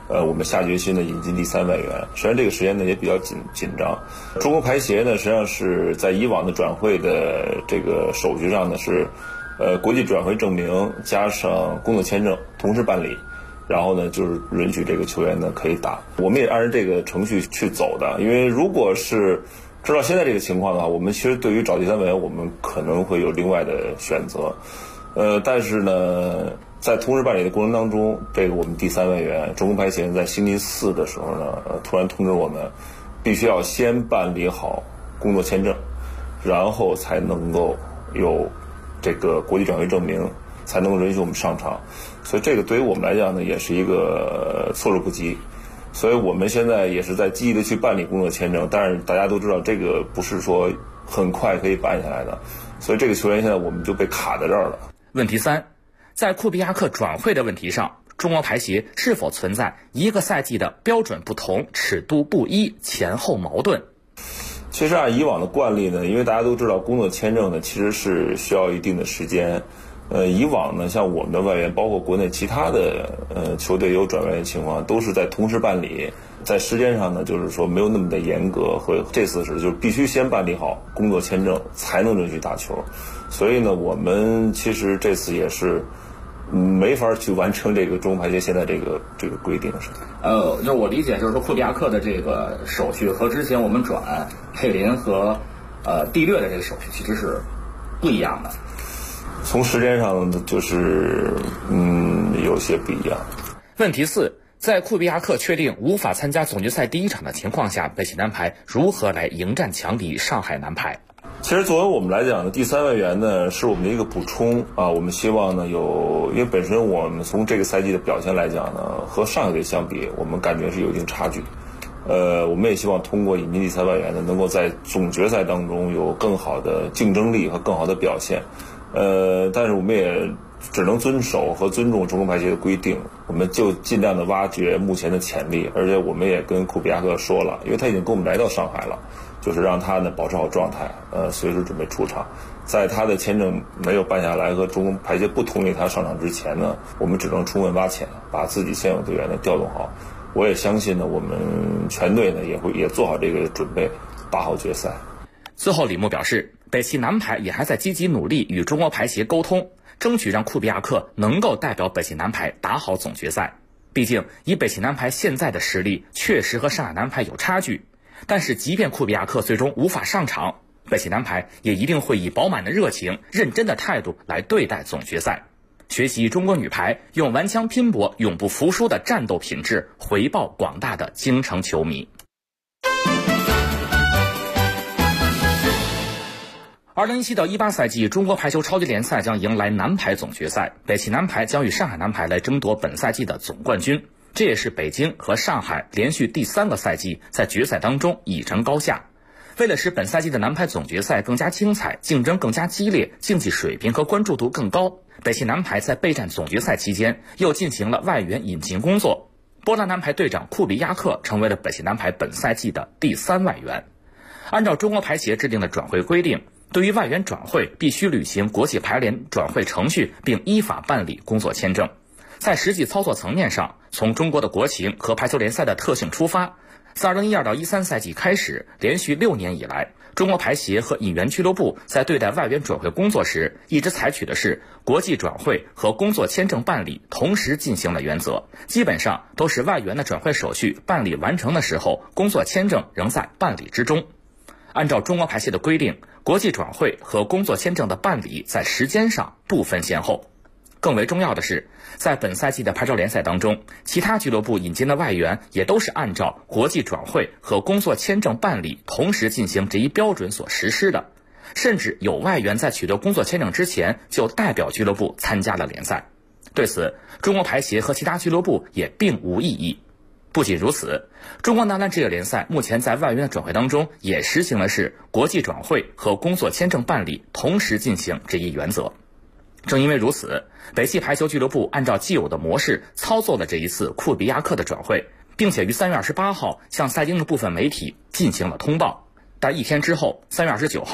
我们下决心呢引进第3外援。实际上这个时间呢也比较紧张。中国排协呢实际上是在以往的转会的这个手续上呢是，国际转会证明加上工作签证同时办理，然后呢就是允许这个球员呢可以打。我们也按照这个程序去走的，因为如果是知道现在这个情况的话，我们其实对于找第3外援我们可能会有另外的选择，但是呢在同时办理的过程当中，这个我们第3外援中国排协在星期4的时候呢，突然通知我们，必须要先办理好工作签证，然后才能够有这个国际转会证明，才能允许我们上场。所以这个对于我们来讲呢，也是一个措手不及。所以我们现在也是在积极的去办理工作签证，但是大家都知道这个不是说很快可以办下来的，所以这个球员现在我们就被卡在这儿了。
问题3，在库比亚克转会的问题上，中国排协是否存在一个赛季的标准不同、尺度不一、前后矛盾？
其实按以往的惯例呢，因为大家都知道工作签证呢其实是需要一定的时间。以往呢，像我们的外援，包括国内其他的球队有转外援情况，都是在同时办理，在时间上呢，就是说没有那么的严格。这次是就是必须先办理好工作签证，才能允许打球。所以呢，我们其实这次也是没法去完成这个中国排协现在这个规定是。
就我理解，就是说库比亚克的这个手续和之前我们转佩林和蒂略的这个手续其实是不一样的。
从时间上就是有些不一样。
问题4，在库比亚克确定无法参加总决赛第1场的情况下，北汽男排如何来迎战强敌上海男排？
其实作为我们来讲呢，第3外援呢是我们的一个补充啊。我们希望呢因为本身我们从这个赛季的表现来讲呢，和上一队相比，我们感觉是有一定差距。我们也希望通过引进第3外援呢，能够在总决赛当中有更好的竞争力和更好的表现。但是我们也只能遵守和尊重中国排协的规定，我们就尽量的挖掘目前的潜力。而且我们也跟库比亚克说了，因为他已经跟我们来到上海了，就是让他呢保持好状态，随时准备出场。在他的签证没有办下来和中国排协不同意他上场之前呢，我们只能充分挖潜，把自己现有队员呢调动好。我也相信呢，我们全队呢也做好这个准备，打好决赛。
最后，李牧表示，北汽男排也还在积极努力与中国排协沟通，争取让库比亚克能够代表北汽男排打好总决赛。毕竟以北汽男排现在的实力，确实和上海男排有差距。但是即便库比亚克最终无法上场，北汽男排也一定会以饱满的热情、认真的态度来对待总决赛，学习中国女排用顽强拼搏、永不服输的战斗品质，回报广大的京城球迷。2017到18赛季中国排球超级联赛将迎来男排总决赛，北汽男排将与上海男排来争夺本赛季的总冠军。这也是北京和上海连续第3个赛季在决赛当中一争高下。为了使本赛季的男排总决赛更加精彩，竞争更加激烈，竞技水平和关注度更高，北汽男排在备战总决赛期间又进行了外援引进工作。波兰男排队长库比亚克成为了北汽男排本赛季的第3外援。按照中国排协制定的转会规定，对于外援转会必须履行国际排联转会程序，并依法办理工作签证。在实际操作层面上，从中国的国情和排球联赛的特性出发，自2012到13赛季开始，连续6年以来，中国排协和引援俱乐部在对待外援转会工作时，一直采取的是国际转会和工作签证办理同时进行的原则，基本上都是外援的转会手续办理完成的时候，工作签证仍在办理之中。按照中国排协的规定，国际转会和工作签证的办理在时间上不分先后。更为重要的是，在本赛季的排球联赛当中，其他俱乐部引进的外援也都是按照国际转会和工作签证办理同时进行这一标准所实施的，甚至有外援在取得工作签证之前就代表俱乐部参加了联赛。对此，中国排协和其他俱乐部也并无异议。不仅如此，中国男篮职业联赛目前在外援的转会当中也实行的是国际转会和工作签证办理同时进行这一原则。正因为如此，北汽排球俱乐部按照既有的模式操作了这一次库比亚克的转会，并且于3月28号向赛经的部分媒体进行了通报。但一天之后，3月29号，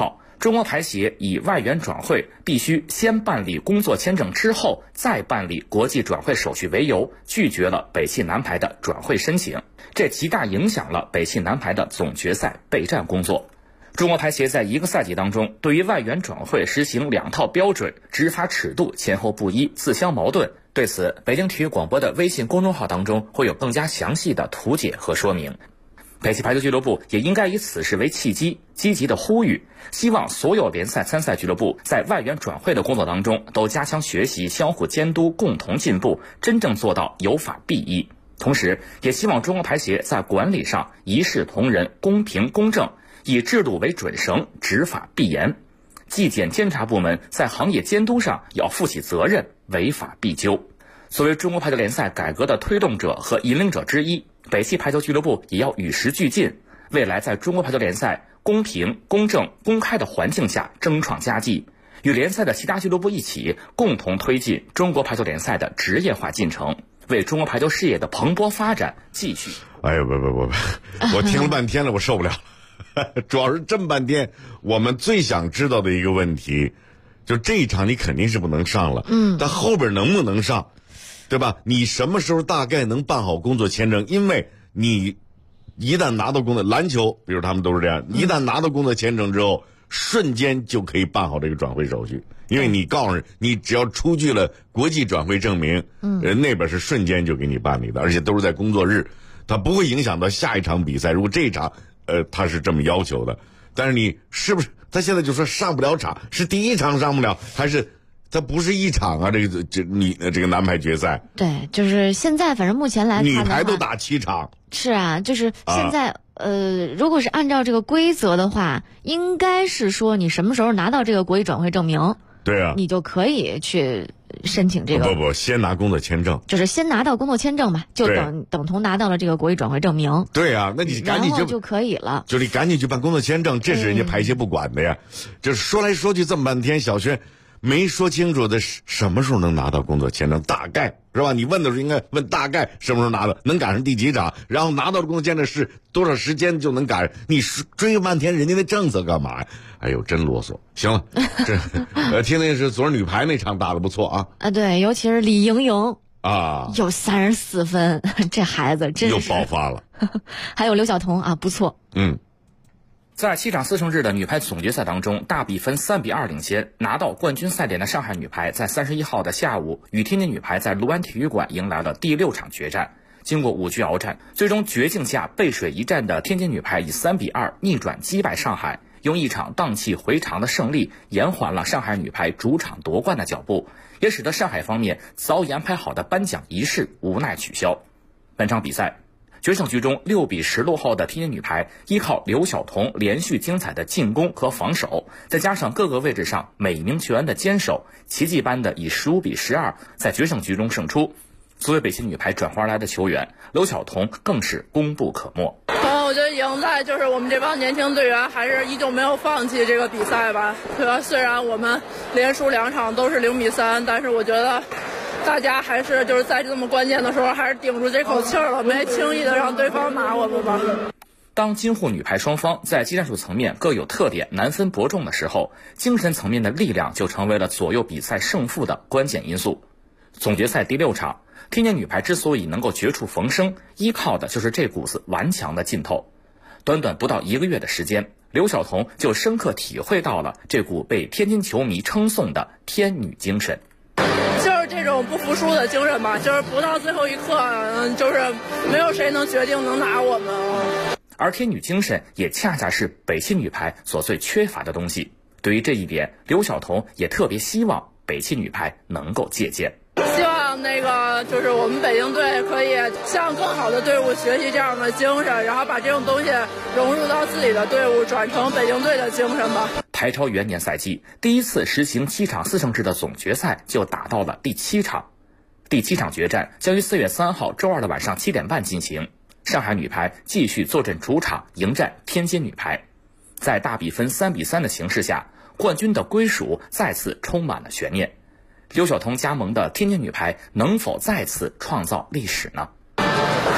中国排协以外援转会必须先办理工作签证之后再办理国际转会手续为由，拒绝了北汽男排的转会申请，这极大影响了北汽男排的总决赛备战工作。中国排协在一个赛季当中，对于外援转会实行2套标准，执法尺度前后不一，自相矛盾。对此，北京体育广播的微信公众号当中会有更加详细的图解和说明。北汽排球俱乐部也应该以此事为契机，积极的呼吁，希望所有联赛参赛俱乐部在外援转会的工作当中都加强学习，相互监督，共同进步，真正做到有法必依。同时也希望中国排协在管理上一视同仁，公平公正，以制度为准绳，执法必严。纪检监察部门在行业监督上要负起责任，违法必究。作为中国排球联赛改革的推动者和引领者之一，北汽排球俱乐部也要与时俱进，未来在中国排球联赛公平、公正、公开的环境下争创佳绩，与联赛的其他俱乐部一起共同推进中国排球联赛的职业化进程，为中国排球事业的蓬勃发展继续。
哎呦，不，我听了半天了，我受不了。主要是这么半天，我们最想知道的一个问题，就这一场你肯定是不能上了，但后边能不能上，对吧？你什么时候大概能办好工作签证？因为你一旦拿到工作，篮球比如他们都是这样，一旦拿到工作签证之后，瞬间就可以办好这个转会手续，因为你告诉你只要出具了国际转会证明，人那边是瞬间就给你办理的，而且都是在工作日，它不会影响到下一场比赛。如果这一场他是这么要求的，但是你是不是他现在就说上不了场，是第一场上不了，还是他不是一场啊？这个男排决赛，
对，就是现在反正目前来看的话，
女排都打7场。
是啊，就是现在如果是按照这个规则的话，应该是说你什么时候拿到这个国际转会证明，
对啊，
你就可以去申请这个。
不，先拿工作签证，
就是先拿到工作签证吧，就等同拿到了这个国际转会证明。
对啊，那你赶紧
就可以了。
就你赶紧去办工作签证，这是人家排协不管的呀。就是说来说去这么半天，小轩没说清楚的什么时候能拿到工作签证，大概是吧？你问的时候应该问大概什么时候拿的，能赶上第几场，然后拿到的工作签证是多少时间就能赶上。你追半天人家的政策干嘛呀？哎呦，真啰嗦。行了，听听是昨儿女排那场打得不错啊。
对，尤其是李盈莹
啊，
有34分，这孩子真是
又爆发了。
还有刘晓彤啊，不错。
在7场4胜制的女排总决赛当中，大比分3-2领先，拿到冠军赛点的上海女排在31号的下午与天津女排在卢湾体育馆迎来了第6场决战。经过5局鏖战，最终绝境下背水一战的天津女排以3-2逆转击败上海，用一场荡气回肠的胜利延缓了上海女排主场夺冠的脚步，也使得上海方面早已安排好的颁奖仪式无奈取消。本场比赛决胜局中6-10落后的天津女排，依靠刘晓彤连续精彩的进攻和防守，再加上各个位置上每名球员的坚守，奇迹般的以15-12在决胜局中胜出。作为北京女排转化来的球员，刘晓彤更是功不可没。
我觉得赢在就是我们这帮年轻队员还是依旧没有放弃这个比赛吧，对吧？虽然我们连输2场都是0-3，但是我觉得大家还是就是在这么关键的时候还是顶住这口气了，没轻易的让对方拿我们吧。
当京沪女排双方在技战术层面各有特点，难分伯仲的时候，精神层面的力量就成为了左右比赛胜负的关键因素。总决赛第6场，天津女排之所以能够绝处逢生，依靠的就是这股子顽强的劲头。短短不到1个月的时间，刘晓彤就深刻体会到了这股被天津球迷称颂的天女精神。
就是这种不服输的精神吧，就是不到最后一刻，就是没有谁能决定能拿我们。
而天女精神也恰恰是北汽女排所最缺乏的东西。对于这一点，刘晓彤也特别希望北汽女排能够借鉴。
希望就是我们北京队可以向更好的队伍学习这样的精神，然后把这种东西融入到自己的队伍，转成北京队的精神吧。
台超元年赛季第一次实行7场4胜制的总决赛就打到了第7场。第7场决战将于4月3号周二的晚上7点半进行。上海女排继续坐镇主场迎战天津女排。在大比分3-3的形势下，冠军的归属再次充满了悬念。刘晓彤加盟的天津女排能否再次创造历史呢？
就是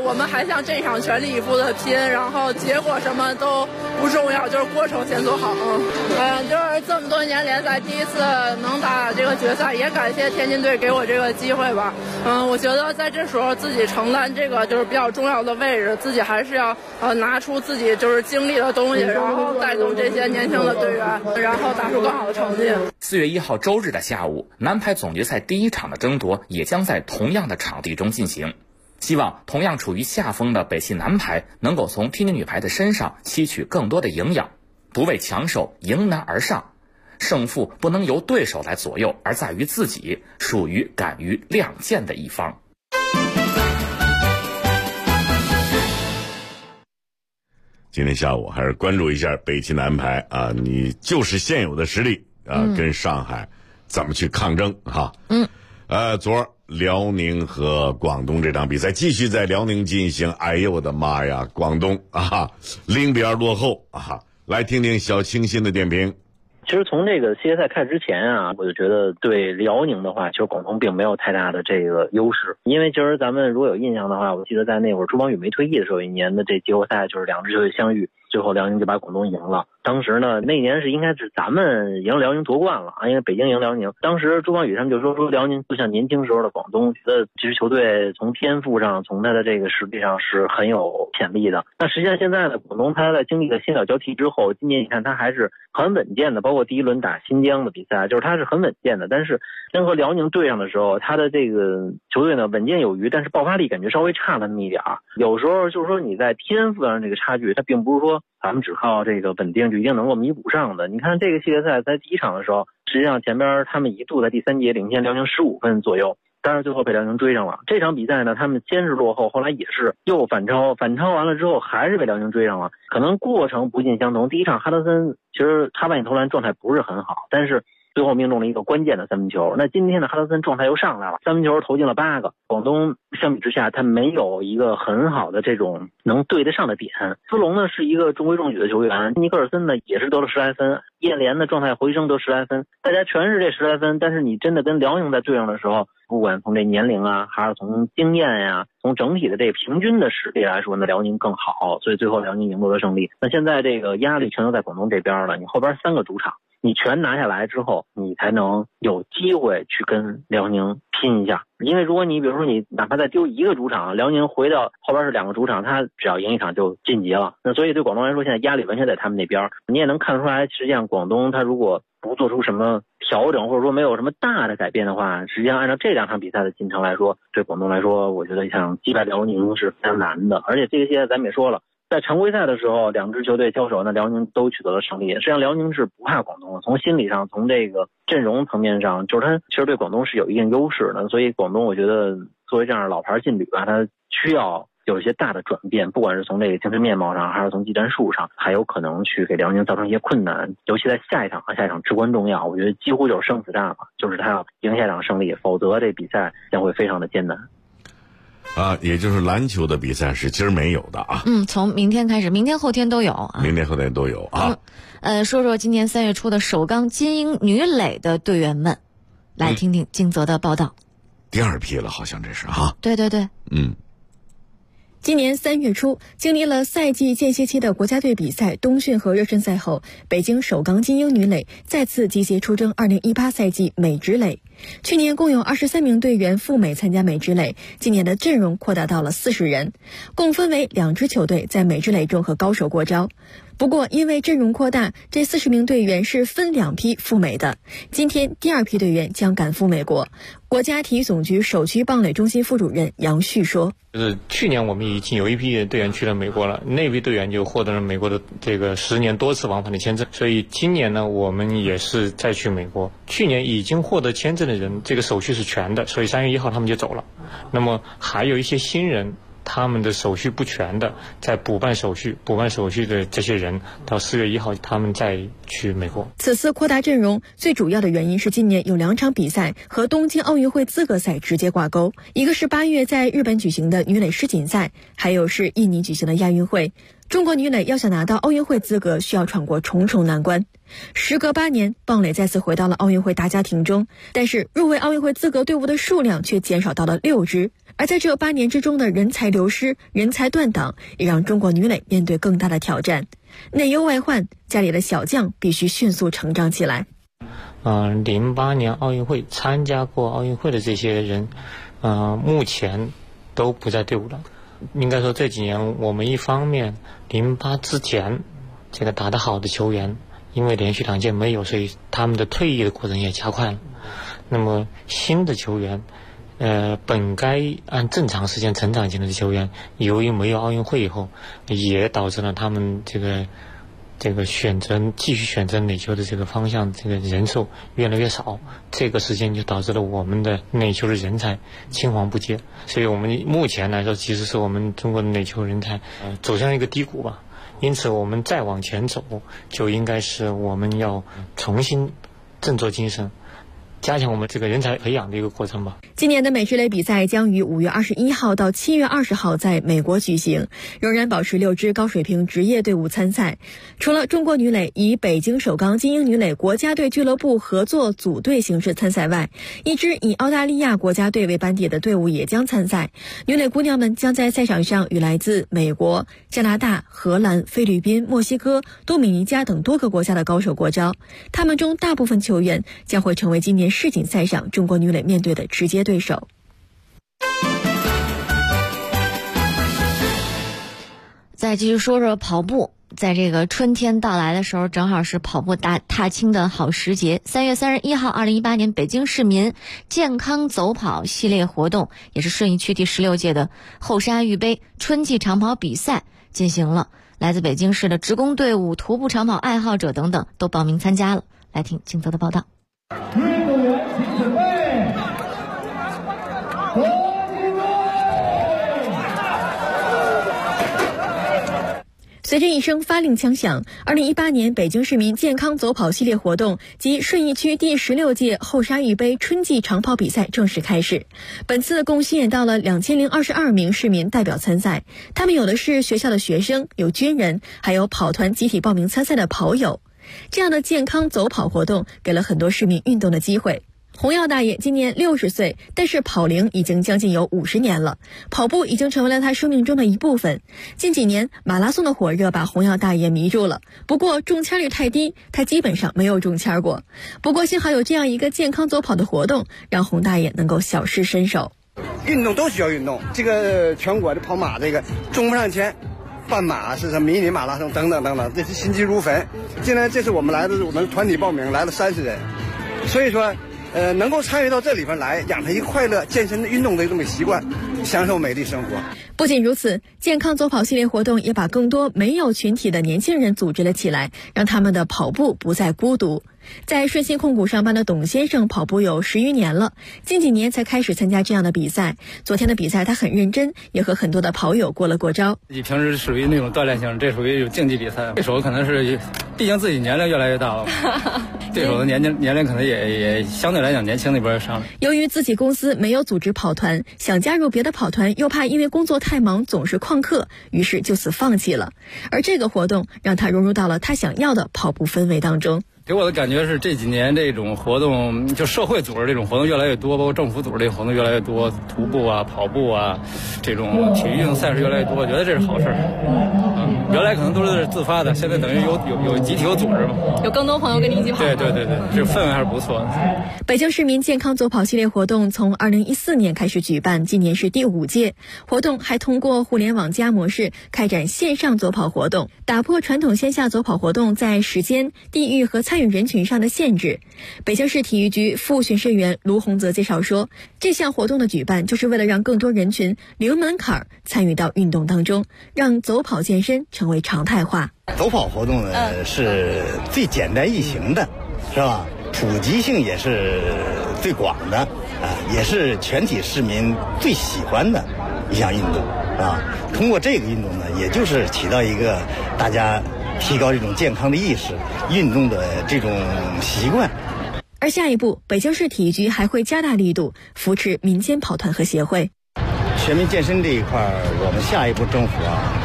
我们还想这一场全力以赴的拼，然后结果什么都不重要，就是过程先做好。就是这么多年联赛第一次能打这个决赛，也感谢天津队给我这个机会吧。我觉得在这时候自己承担这个就是比较重要的位置，自己还是要拿出自己就是经历的东西，然后带动这些年轻的队员，然后打出更好的成绩。
4月1号周日的下午，男排总决赛第一场的争夺也将在同样的场地中进行。希望同样处于下风的北系男排能够从天津女排的身上吸取更多的营养，不畏强手，迎难而上。胜负不能由对手来左右，而在于自己，属于敢于亮剑的一方。
今天下午还是关注一下北汽男排啊，你就是现有的实力啊，跟上海怎么去抗争哈？昨儿辽宁和广东这场比赛继续在辽宁进行，哎呦我的妈呀，广东啊0-2落后啊，来听听小清新的点评。
其实从这个系列赛开始之前啊，我就觉得对辽宁的话，其实广东并没有太大的这个优势。因为其实咱们如果有印象的话，我记得在那会儿朱芳雨没退役的时候，一年的这季后赛就是两支球队相遇，最后辽宁就把广东赢了。当时呢，那年应该是咱们赢辽宁夺冠了啊，因为北京赢辽宁。当时朱芳雨他们就说辽宁就像年轻时候的广东，觉得这支球队从天赋上，从他的这个实力上是很有潜力的。那实际上现在呢，广东他在经历了新老交替之后，今年你看他还是很稳健的，包括第一轮打新疆的比赛，就是他是很稳健的。但是真和辽宁对上的时候，他的这个球队呢稳健有余，但是爆发力感觉稍微差了那么一点儿。有时候就是说你在天赋上这个差距，它并不是说咱们只靠这个稳定就一定能够弥补上的。你看这个系列赛在第一场的时候，实际上前边他们一度在第三节领先辽宁15分左右，但是最后被辽宁追上了。这场比赛呢，他们先是落后，后来也是又反超完了之后还是被辽宁追上了。可能过程不尽相同，第一场哈德森其实他半夜投篮状态不是很好，但是最后命中了一个关键的三分球。那今天的哈德森状态又上来了，三分球投进了8个。广东相比之下，他没有一个很好的这种能对得上的点。斯隆呢是一个中规中矩的球员，尼克尔森呢也是得了10来分，叶莲的状态回升得10来分，大家全是这10来分。但是你真的跟辽宁在对上的时候，不管从这年龄啊，还是从经验呀，从整体的这个平均的实力来说呢，辽宁更好，所以最后辽宁赢得了胜利。那现在这个压力全都在广东这边了，你后边3个主场你全拿下来之后，你才能有机会去跟辽宁拼一下。因为如果你比如说你哪怕再丢1个主场，辽宁回到后边是2个主场，他只要赢1场就晋级了。那所以对广东来说，现在压力完全在他们那边。你也能看出来，实际上广东他如果不做出什么调整，或者说没有什么大的改变的话，实际上按照这2场比赛的进程来说，对广东来说，我觉得想击败辽宁是非常难的。而且这个现在咱们也说了，在常规赛的时候，2支球队交手，那辽宁都取得了胜利。实际上辽宁是不怕广东的，从心理上，从这个阵容层面上，就是他其实对广东是有一定优势的。所以广东我觉得作为这样的老牌劲旅啊，他需要有一些大的转变，不管是从这个精神面貌上，还是从技战术上，还有可能去给辽宁造成一些困难。尤其在下一场至关重要，我觉得几乎就是生死战了，就是他要赢下一场胜利，否则这比赛将会非常的艰难。
也就是篮球的比赛是今儿没有的啊。
从明天开始，明天后天都有啊。
明天后天都有啊。
说说今年3月初的首钢金鹰女垒的队员们，来听听金泽的报道。
第2批了，好像这是哈。
对。
今年3月初，经历了赛季间歇期的国家队比赛、冬训和热身赛后，北京首钢金鹰女垒再次集结出征2018赛季美职垒。去年共有23名队员赴美参加美职垒，今年的阵容扩大到了40人，共分为2支球队在美职垒中和高手过招。不过因为阵容扩大，这40名队员是分2批赴美的。今天第2批队员将赶赴美国。国家体育总局首区棒垒中心副主任杨旭说，
就是去年我们已经有一批队员去了美国了，那批队员就获得了美国的这个10年多次往返的签证，所以今年呢我们也是再去美国。去年已经获得签证的人，这个手续是全的，所以3月1号他们就走了。那么还有一些新人，他们的手续不全的，在补办手续的这些人，到4月1号他们再去美国。
此次扩大阵容最主要的原因是今年有2场比赛和东京奥运会资格赛直接挂钩，一个是8月在日本举行的女垒世锦赛，还有是印尼举行的亚运会。 中国女垒要想拿到奥运会资格，需要闯过重重难关。时隔8年，棒垒再次回到了奥运会大家庭中，但是入围奥运会资格队伍的数量却减少到了6支。而在这8年之中的人才流失、人才断档，也让中国女垒面对更大的挑战。内忧外患，家里的小将必须迅速成长起来。
08年奥运会参加过奥运会的这些人，目前都不在队伍了。应该说这几年我们一方面08之前这个打得好的球员，因为连续2届没有，所以他们的退役的过程也加快了。那么新的球员，本该按正常时间成长起来的球员，由于没有奥运会以后，也导致了他们这个继续选择垒球的这个方向，这个人数越来越少，这个时间就导致了我们的垒球的人才青黄不接。所以我们目前来说，其实是我们中国的垒球人才走向一个低谷吧。因此我们再往前走，就应该是我们要重新振作精神，加强我们这个人才培养的一个过程吧。
今年的美式垒比赛将于5月21号到7月20号在美国举行，仍然保持6支高水平职业队伍参赛。除了中国女垒以北京首钢精英女垒国家队俱乐部合作组队形式参赛外，1支以澳大利亚国家队为班底的队伍也将参赛。女垒姑娘们将在赛场上与来自美国、加拿大、荷兰、菲律宾、墨西哥、多米尼加等多个国家的高手过招，他们中大部分球员将会成为今年世锦赛上中国女垒面对的直接对手。
再继续说说跑步，在这个春天到来的时候，正好是跑步踏青的好时节。3月31号2018年北京市民健康走跑系列活动，也是顺义区第16届的后沙峪杯春季长跑比赛进行了，来自北京市的职工队伍、徒步长跑爱好者等等都报名参加了。来听金泽的报道。
运动员请准备，
随着一声发令枪响，2018年北京市民健康走跑系列活动及顺义区第16届后沙峪杯春季长跑比赛正式开始。本次共吸引到了2022名市民代表参赛，他们有的是学校的学生，有军人，还有跑团集体报名参赛的跑友。这样的健康走跑活动给了很多市民运动的机会。洪耀大爷今年60岁，但是跑龄已经将近有50年了，跑步已经成为了他生命中的一部分。近几年马拉松的火热把洪耀大爷迷住了，不过中签率太低，他基本上没有中签过。不过幸好有这样一个健康走跑的活动，让洪大爷能够小试身手。
运动都需要运动，这个全国的跑马这个中不上签，半马是什么迷你马拉松等等等等，这是心急如焚。现在这是我们团体报名来了30人，所以说能够参与到这里边来，养成一个快乐健身运动的这么习惯，享受美丽生活。
不仅如此，健康走跑系列活动也把更多没有群体的年轻人组织了起来，让他们的跑步不再孤独。在顺鑫控股上班的董先生跑步有10余年了，近几年才开始参加这样的比赛。昨天的比赛他很认真，也和很多的跑友过了过招。
自己平时属于那种锻炼型，这属于有竞技比赛。对手可能是，毕竟自己年龄越来越大了，对手的年龄可能也相对来讲年轻那边上了。
由于自己公司没有组织跑团，想加入别的跑团，又怕因为工作太忙总是旷课，于是就此放弃了。而这个活动让他融入到了他想要的跑步氛围当中。
给我的感觉是这几年这种活动，就社会组织这种活动越来越多，包括政府组织这个活动越来越多，徒步啊、跑步啊，这种体育运动赛事越来越多，我觉得这是好事。原来可能都是自发的，现在等于有集体有组织嘛，
有更多朋友跟你一起跑。
对，这氛围还是不错的。
北京市民健康走跑系列活动从2014年开始举办，今年是第5届。活动还通过互联网加模式开展线上走跑活动，打破传统线下走跑活动在时间、地域和参与人群上的限制。北京市体育局副巡视员卢洪泽介绍说，这项活动的举办就是为了让更多人群零门槛参与到运动当中，让走跑健身成为常态化。
走跑活动呢是最简单易行的，是吧？普及性也是最广的也是全体市民最喜欢的一项运动通过这个运动呢，也就是起到一个大家提高这种健康的意识、运动的这种习惯。
而下一步，北京市体育局还会加大力度扶持民间跑团和协会。
全民健身这一块，我们下一步政府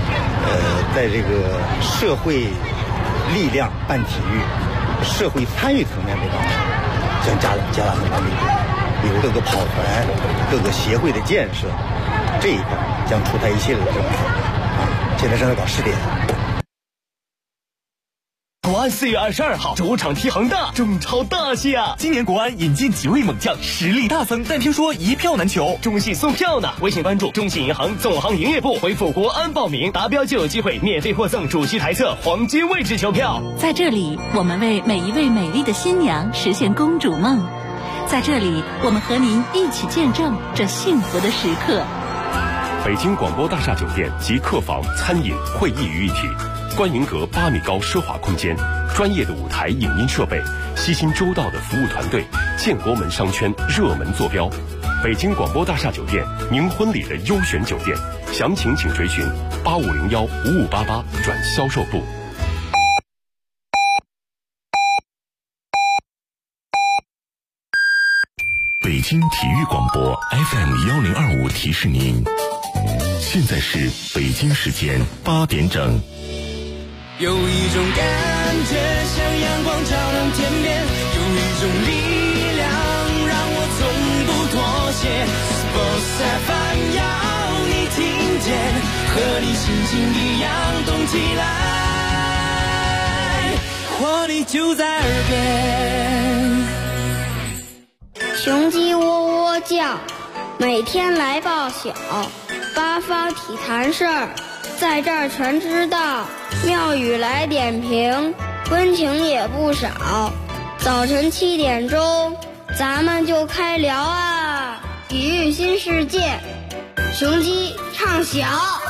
在这个社会力量办体育、社会参与层面这方面，将加大很大力度。比如各个跑团、各个协会的建设，这一块将出台一系列的政策。现在正在搞试点。
国安4月22号主场踢恒大，中超大戏啊！今年国安引进几位猛将，实力大增，但听说一票难求，中信送票呢。微信关注中信银行总行营业部，回复国安报名，达标就有机会免费获赠主席台侧黄金位置球票。
在这里，我们为每一位美丽的新娘实现公主梦。在这里，我们和您一起见证这幸福的时刻。
北京广播大厦酒店集客房、餐饮、会议于一体，观迎阁8米高奢华空间，专业的舞台影音设备，悉心周到的服务团队，建国门商圈热门坐标。北京广播大厦酒店，您婚礼的优选酒店，详情请垂询8501-5588转销售部。
北京体育广播 FM1025提示您，现在是北京时间8点整。
有一种感觉像阳光照亮天边，有一种力量让我从不妥协。Sports FM 要你听见，和你心情一样动起来，活力就在耳边。
雄鸡喔喔叫，每天来报晓，八方体坛事儿，在这儿全知道。妙语来点评，温情也不少。早晨7点钟，咱们就开聊啊！体育新世界，雄鸡唱晓。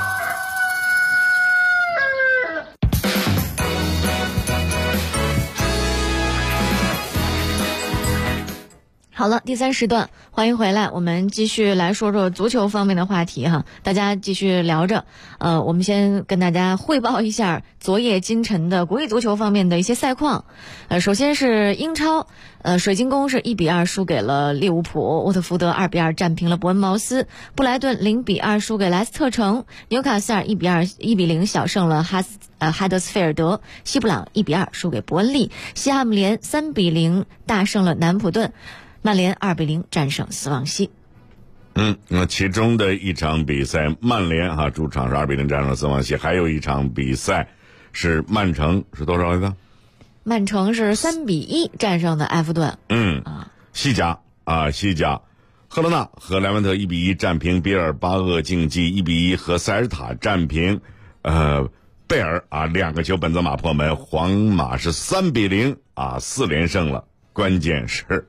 好了，第3时段，欢迎回来，我们继续来说说足球方面的话题哈，大家继续聊着。我们先跟大家汇报一下昨夜今晨的国际足球方面的一些赛况。首先是英超，水晶宫是1比2输给了利物浦，沃特福德2比2战平了伯恩茅斯，布莱顿0比2输给莱斯特城，纽卡斯尔1比0小胜了哈德斯菲尔德，西布朗1比2输给伯恩利，西汉姆联3比0大胜了南普顿，曼联2比0战胜斯旺西。
那其中的一场比赛，曼联主场是2比0战胜了斯旺西，还有一场比赛是曼城是多少来着？
曼城是3比1战胜的埃弗顿。
西甲，赫罗纳和莱万特1比1战平比尔巴鄂竞技，1比1和塞尔塔战平贝尔2个球本泽马破门，皇马是3比04连胜了。关键是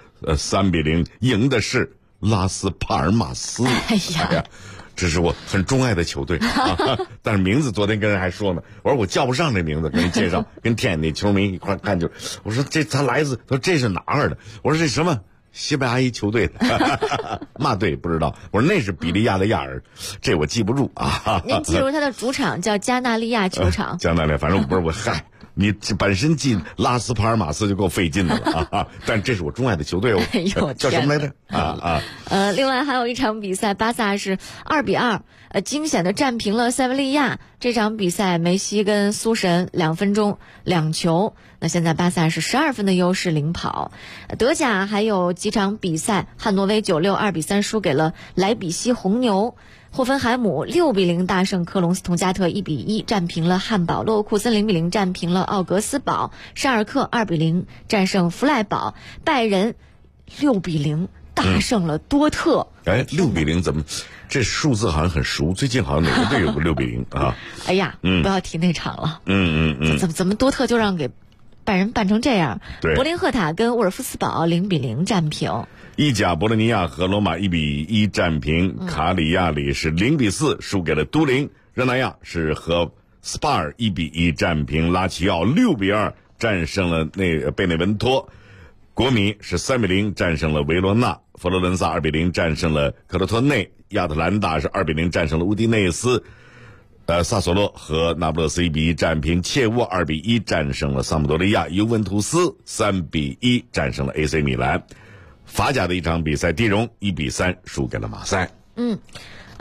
3比0赢的是拉斯帕尔马斯。
哎呀，
这是我很钟爱的球队但是名字昨天跟人还说呢，我说我叫不上这名字，跟人介绍跟天那球迷一块看，就我说这他来自，他说这是哪儿的，我说这什么西班牙一球队的嘛队不知道，我说那是比利亚的亚尔，这我记不住
您记住他的主场叫加纳利亚球场。
加纳利亚，反正不是我嗨。你本身记拉斯帕尔马斯就够费劲的了但这是我钟爱的球队叫什么来着
另外还有一场比赛，巴萨是2比2惊险的战平了塞维利亚。这场比赛梅西跟苏神2分钟2球，那现在巴萨是12分的优势领跑。德甲还有几场比赛，汉诺威96 2比3输给了莱比锡红牛，霍芬海姆6比0大胜科隆斯通加特，1比1战平了汉堡，勒沃库森0比0战平了奥格斯堡，沙尔克2比0战胜弗赖堡，拜仁6比0大胜了多特。
6比0怎么这数字好像很熟，最近好像哪个队有个6比0
哎呀，不要提那场了。怎么多特就让给拜仁办成这样？柏林赫塔跟沃尔夫斯堡0比0战平。
意甲博洛尼亚和罗马1比1战平，卡里亚里是0比4输给了都灵，热那亚是和斯帕尔1比1战平，拉齐奥6比2战胜了贝内文托，国米是3比0战胜了维罗纳，佛罗伦萨2比0战胜了克罗托内，亚特兰大是2比0战胜了乌迪内斯，萨索洛和那不勒斯1比1战平，切沃2比1战胜了萨姆多利亚，尤文图斯3比1战胜了 AC 米兰。法甲的一场比赛，蒂荣1比3输给了马赛。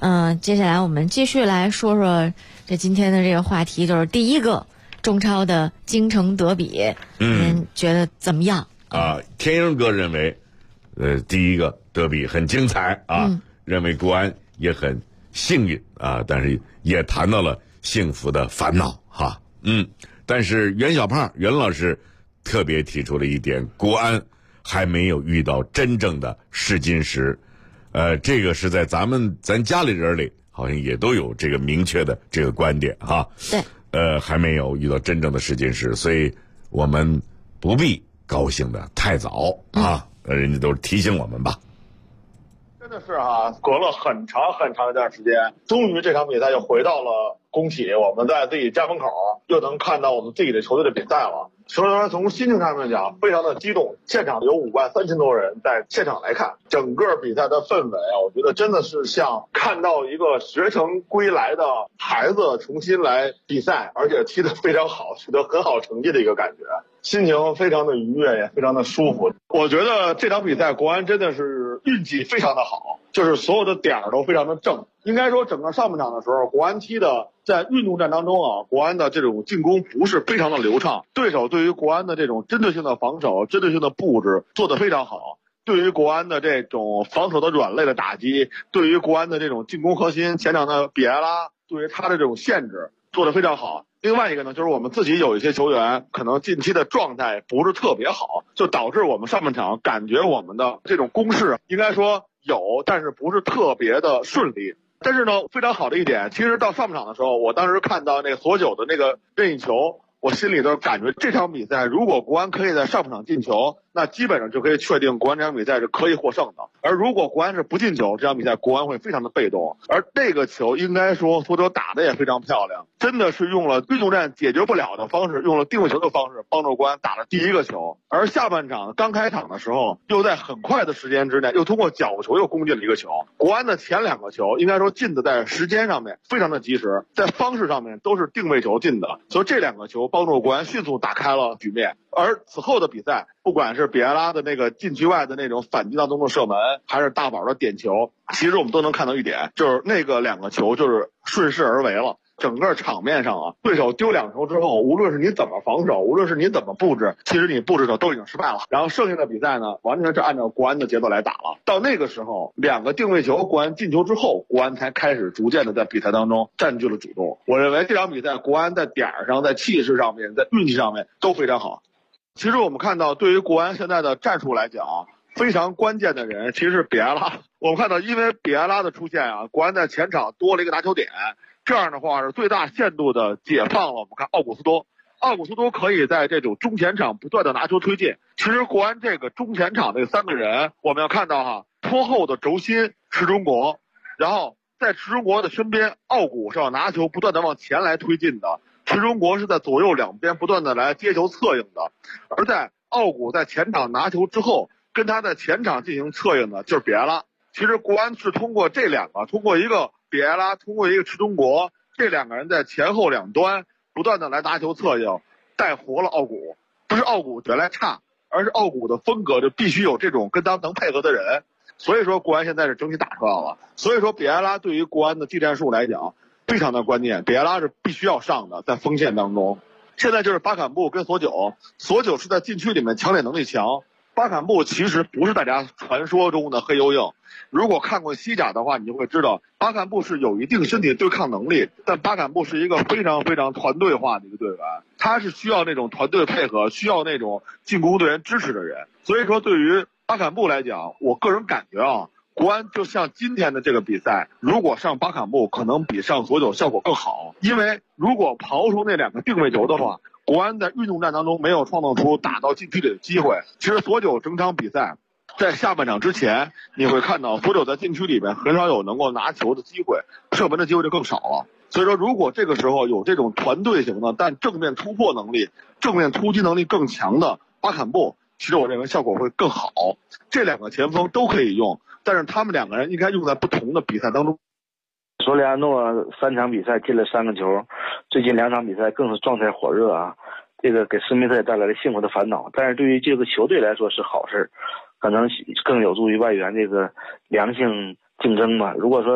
接下来我们继续来说说这今天的这个话题，就是第一个中超的京城德比，您觉得怎么样？
天鹰哥认为，第一个德比很精彩啊，认为国安也很幸运啊，但是也谈到了幸福的烦恼哈。但是袁老师特别提出了一点，国安还没有遇到真正的试金石。这个是在咱家里人里好像也都有这个明确的这个观点哈。
对。
还没有遇到真正的试金石，所以我们不必高兴的太早啊。人家都是提醒我们吧。
真的是隔了很长很长一段时间，终于这场比赛又回到了工体，我们在自己家门口又能看到我们自己的球队的比赛了。说实话，从心情上面讲，非常的激动。现场有53000多人在现场来看，整个比赛的氛围我觉得真的是像看到一个学成归来的孩子重新来比赛，而且踢得非常好，取得很好成绩的一个感觉，心情非常的愉悦，也非常的舒服。我觉得这场比赛国安真的是运气非常的好，就是所有的点都非常的正。应该说整个上半场的时候，国安踢的在运动战当中国安的这种进攻不是非常的流畅，对手对于国安的这种针对性的防守、针对性的布置做得非常好，对于国安的这种防守的软肋的打击，对于国安的这种进攻核心前场的比埃拉，对于他的这种限制做得非常好。另外一个呢，就是我们自己有一些球员可能近期的状态不是特别好，就导致我们上半场感觉我们的这种攻势应该说有，但是不是特别的顺利。但是呢，非常好的一点，其实到上半场的时候，我当时看到那个索九的那个任意球，我心里头感觉这场比赛如果国安可以在上半场进球，那基本上就可以确定国安这场比赛是可以获胜的。而如果国安是不进球，这场比赛国安会非常的被动。而这个球应该说索九打的也非常漂亮，真的是用了运动战解决不了的方式，用了定位球的方式帮助国安打了第一个球。而下半场刚开场的时候，又在很快的时间之内又通过角球又攻进了一个球。国安的前2个球应该说进的在时间上面非常的及时，在方式上面都是定位球进的，所以这2个球帮助国安迅速打开了局面。而此后的比赛，不管是比埃拉的那个禁区外的那种反击当中的射门，还是大宝的点球，其实我们都能看到一点，就是那个2个球就是顺势而为了。整个场面上对手丢2球之后，无论是你怎么防守，无论是你怎么布置，其实你布置的都已经失败了。然后剩下的比赛呢，完全是按照国安的节奏来打了。到那个时候，2个定位球国安进球之后，国安才开始逐渐的在比赛当中占据了主动。我认为这场比赛国安在点上、在气势上面、在运气上面都非常好。其实我们看到，对于国安现在的战术来讲，非常关键的人其实是比埃拉。我们看到，因为比埃拉的出现国安在前场多了一个拿球点，这样的话是最大限度的解放了我们看奥古斯多。奥古斯多可以在这种中前场不断的拿球推进。其实国安这个中前场这3个人，我们要看到拖后的轴心池中国，然后在池中国的身边，奥古是要拿球不断的往前来推进的。池中国是在左右两边不断的来接球策应的，而在奥古在前场拿球之后，跟他在前场进行策应的就是比埃拉。其实国安是通过这2个，通过一个比埃拉，通过一个池中国，这2个人在前后两端不断的来拿球策应，带活了奥古。不是奥古原来差，而是奥古的风格就必须有这种跟他能配合的人。所以说国安现在是整体打出来了。所以说比埃拉对于国安的技战术来讲非常的关键，比埃拉是必须要上的，在锋线当中。现在就是巴坎布跟索九，索九是在禁区里面抢点能力强，巴坎布其实不是大家传说中的黑油硬。如果看过西甲的话，你就会知道巴坎布是有一定身体对抗能力，但巴坎布是一个非常非常团队化的一个队员，他是需要那种团队配合，需要那种进攻队员支持的人。所以说对于巴坎布来讲，我个人感觉国安就像今天的这个比赛，如果上巴坎布可能比上索九效果更好。因为如果刨出那2个定位球的话，国安在运动战当中没有创造出打到禁区里的机会。其实索九整场比赛在下半场之前，你会看到索九在禁区里面很少有能够拿球的机会，射门的机会就更少了。所以说如果这个时候有这种团队型的但正面突破能力、正面突击能力更强的巴坎布，其实我认为效果会更好。这2个前锋都可以用，但是他们2个人应该用在不同的比赛当中。
索里亚诺3场比赛进了3个球，最近2场比赛更是状态火热这个给施密特也带来了幸福的烦恼。但是对于这个球队来说是好事，可能更有助于外援这个良性竞争嘛。如果说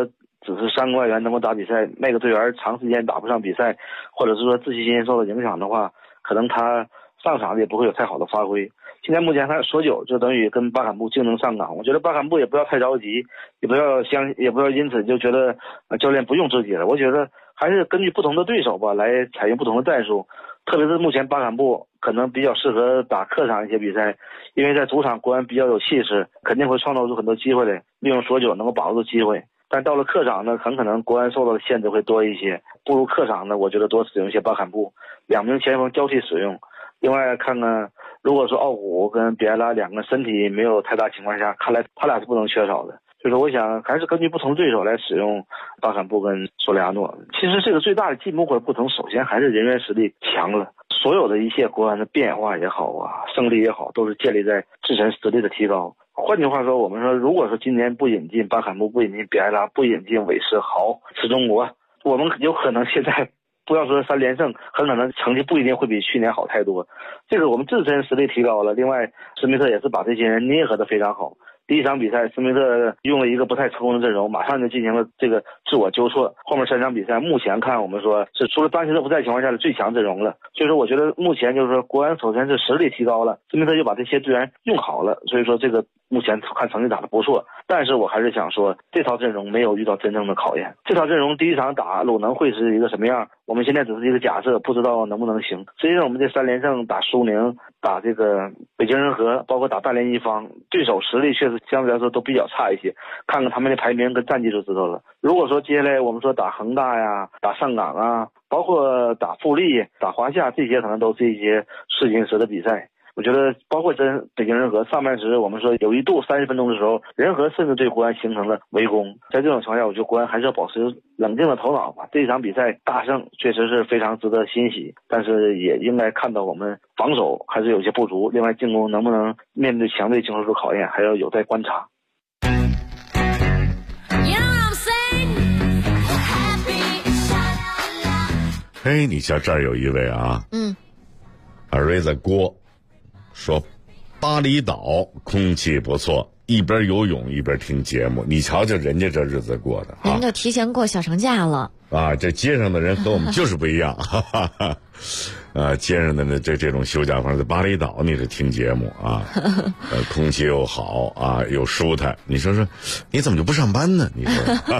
只是3个外援能够打比赛，那个队员长时间打不上比赛，或者是说自信心受到影响的话，可能他上场也不会有太好的发挥。现在目前他索9就等于跟巴坎布竞争上岗，我觉得巴坎布也不要太着急，也不要因此就觉得教练不用自己了。我觉得还是根据不同的对手吧，来采用不同的战术。特别是目前巴坎布可能比较适合打客场一些比赛，因为在主场国安比较有气势，肯定会创造出很多机会来，利用索9能够把握住机会。但到了客场呢，很可能国安受到的限制会多一些，不如客场呢，我觉得多使用一些巴坎布，2名前锋交替使用。另外看看，如果说奥古跟比埃拉2个身体没有太大情况下，看来他俩是不能缺少的。就是我想还是根据不同对手来使用巴坎布跟索雷阿诺。其实这个最大的进步或者不同，首先还是人员实力强了。所有的一切国安的变化也好啊，胜利也好，都是建立在自身实力的提高。换句话说，我们说如果说今年不引进巴坎布，不引进比埃拉，不引进韦世豪、池中国，我们有可能现在不要说3连胜，很可能成绩不一定会比去年好太多。这个我们自身实力提高了，另外施密特也是把这些人捏合得非常好。第一场比赛，施密特用了一个不太成功的阵容，马上就进行了这个自我纠错。后面3场比赛，目前看我们说是除了当前的不在情况下的最强阵容了。所以说，我觉得目前就是说国安首先是实力提高了，施密特又把这些队员用好了，所以说这个目前看成绩打得不错。但是我还是想说，这套阵容没有遇到真正的考验。这套阵容第一场打鲁能会是一个什么样？我们现在只是一个假设，不知道能不能行。实际上，我们这3连胜打苏宁、打这个北京人和，包括打大连一方，对手实力确实相对来说都比较差一些。看看他们的排名跟战绩就知道了。如果说接下来我们说打恒大呀、打上港啊，包括打富力、打华夏，这些可能都是一些试金石的比赛。我觉得包括跟北京人和上半时，我们说有一度30分钟的时候，人和甚至对国安形成了围攻。在这种情况下，我觉得国安还是要保持冷静的头脑吧。这场比赛大胜确实是非常值得欣喜，但是也应该看到我们防守还是有些不足，另外进攻能不能面对强队经受住考验，还要有待观察。
嘿，你瞧这儿有一位啊，阿瑞在郭说巴厘岛空气不错，一边游泳一边听节目，你瞧瞧人家这日子过的，
人家提前过小长假了
啊！这街上的人和我们就是不一样，哈哈哈。街上的这种休假方在巴厘岛你是听节目啊，空气又好啊，又舒坦。你说你怎么就不上班呢？你说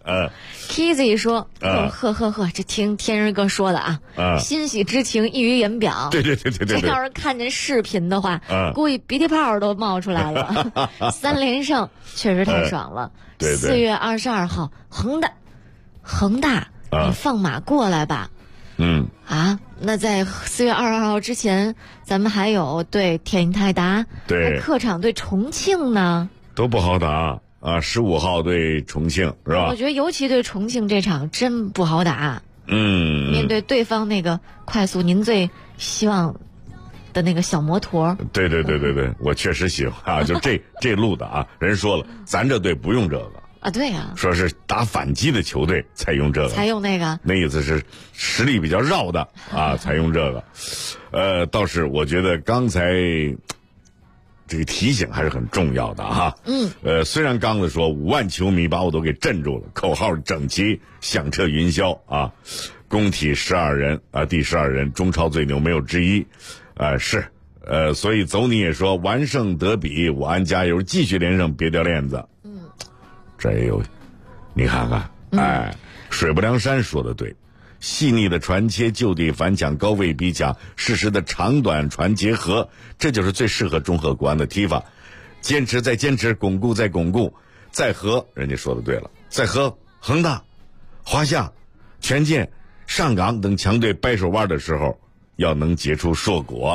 ，Kizzy 说，呵，这听天人哥说的啊，欣喜之情溢于言表。
对。
这要是看见视频的话，估计鼻涕泡都冒出来了。3连胜确实太爽了。
对
4月22号，恒大，你放马过来吧。那在4月22号之前，咱们还有对天津泰达，
对，
客场对重庆呢，
都不好打啊。15号对重庆是吧？
我觉得尤其对重庆这场真不好打。面对对方那个快速，您最希望的那个小摩托。
对，我确实喜欢啊，就这路的啊。人说了，咱这队不用这个。
对啊，
说是打反击的球队才用这个，
才用那个，
那意思是实力比较绕的啊，才用这个。倒是我觉得刚才这个提醒还是很重要的哈。虽然刚子说5万球迷把我都给镇住了，口号整齐，响彻云霄啊，工体12人啊，第12人，中超最牛没有之一，是。所以走你也说完胜德比，武安加油，继续连胜，别掉链子。这有，你看看，水泊梁山说的对，细腻的传切，就地反抢，高位逼抢，适时的长短传结合，这就是最适合中赫国安的踢法。坚持再坚持，巩固再巩固，再和人家说的对了，再和恒大、华夏、权健、上港等强队掰手腕的时候，要能结出硕果。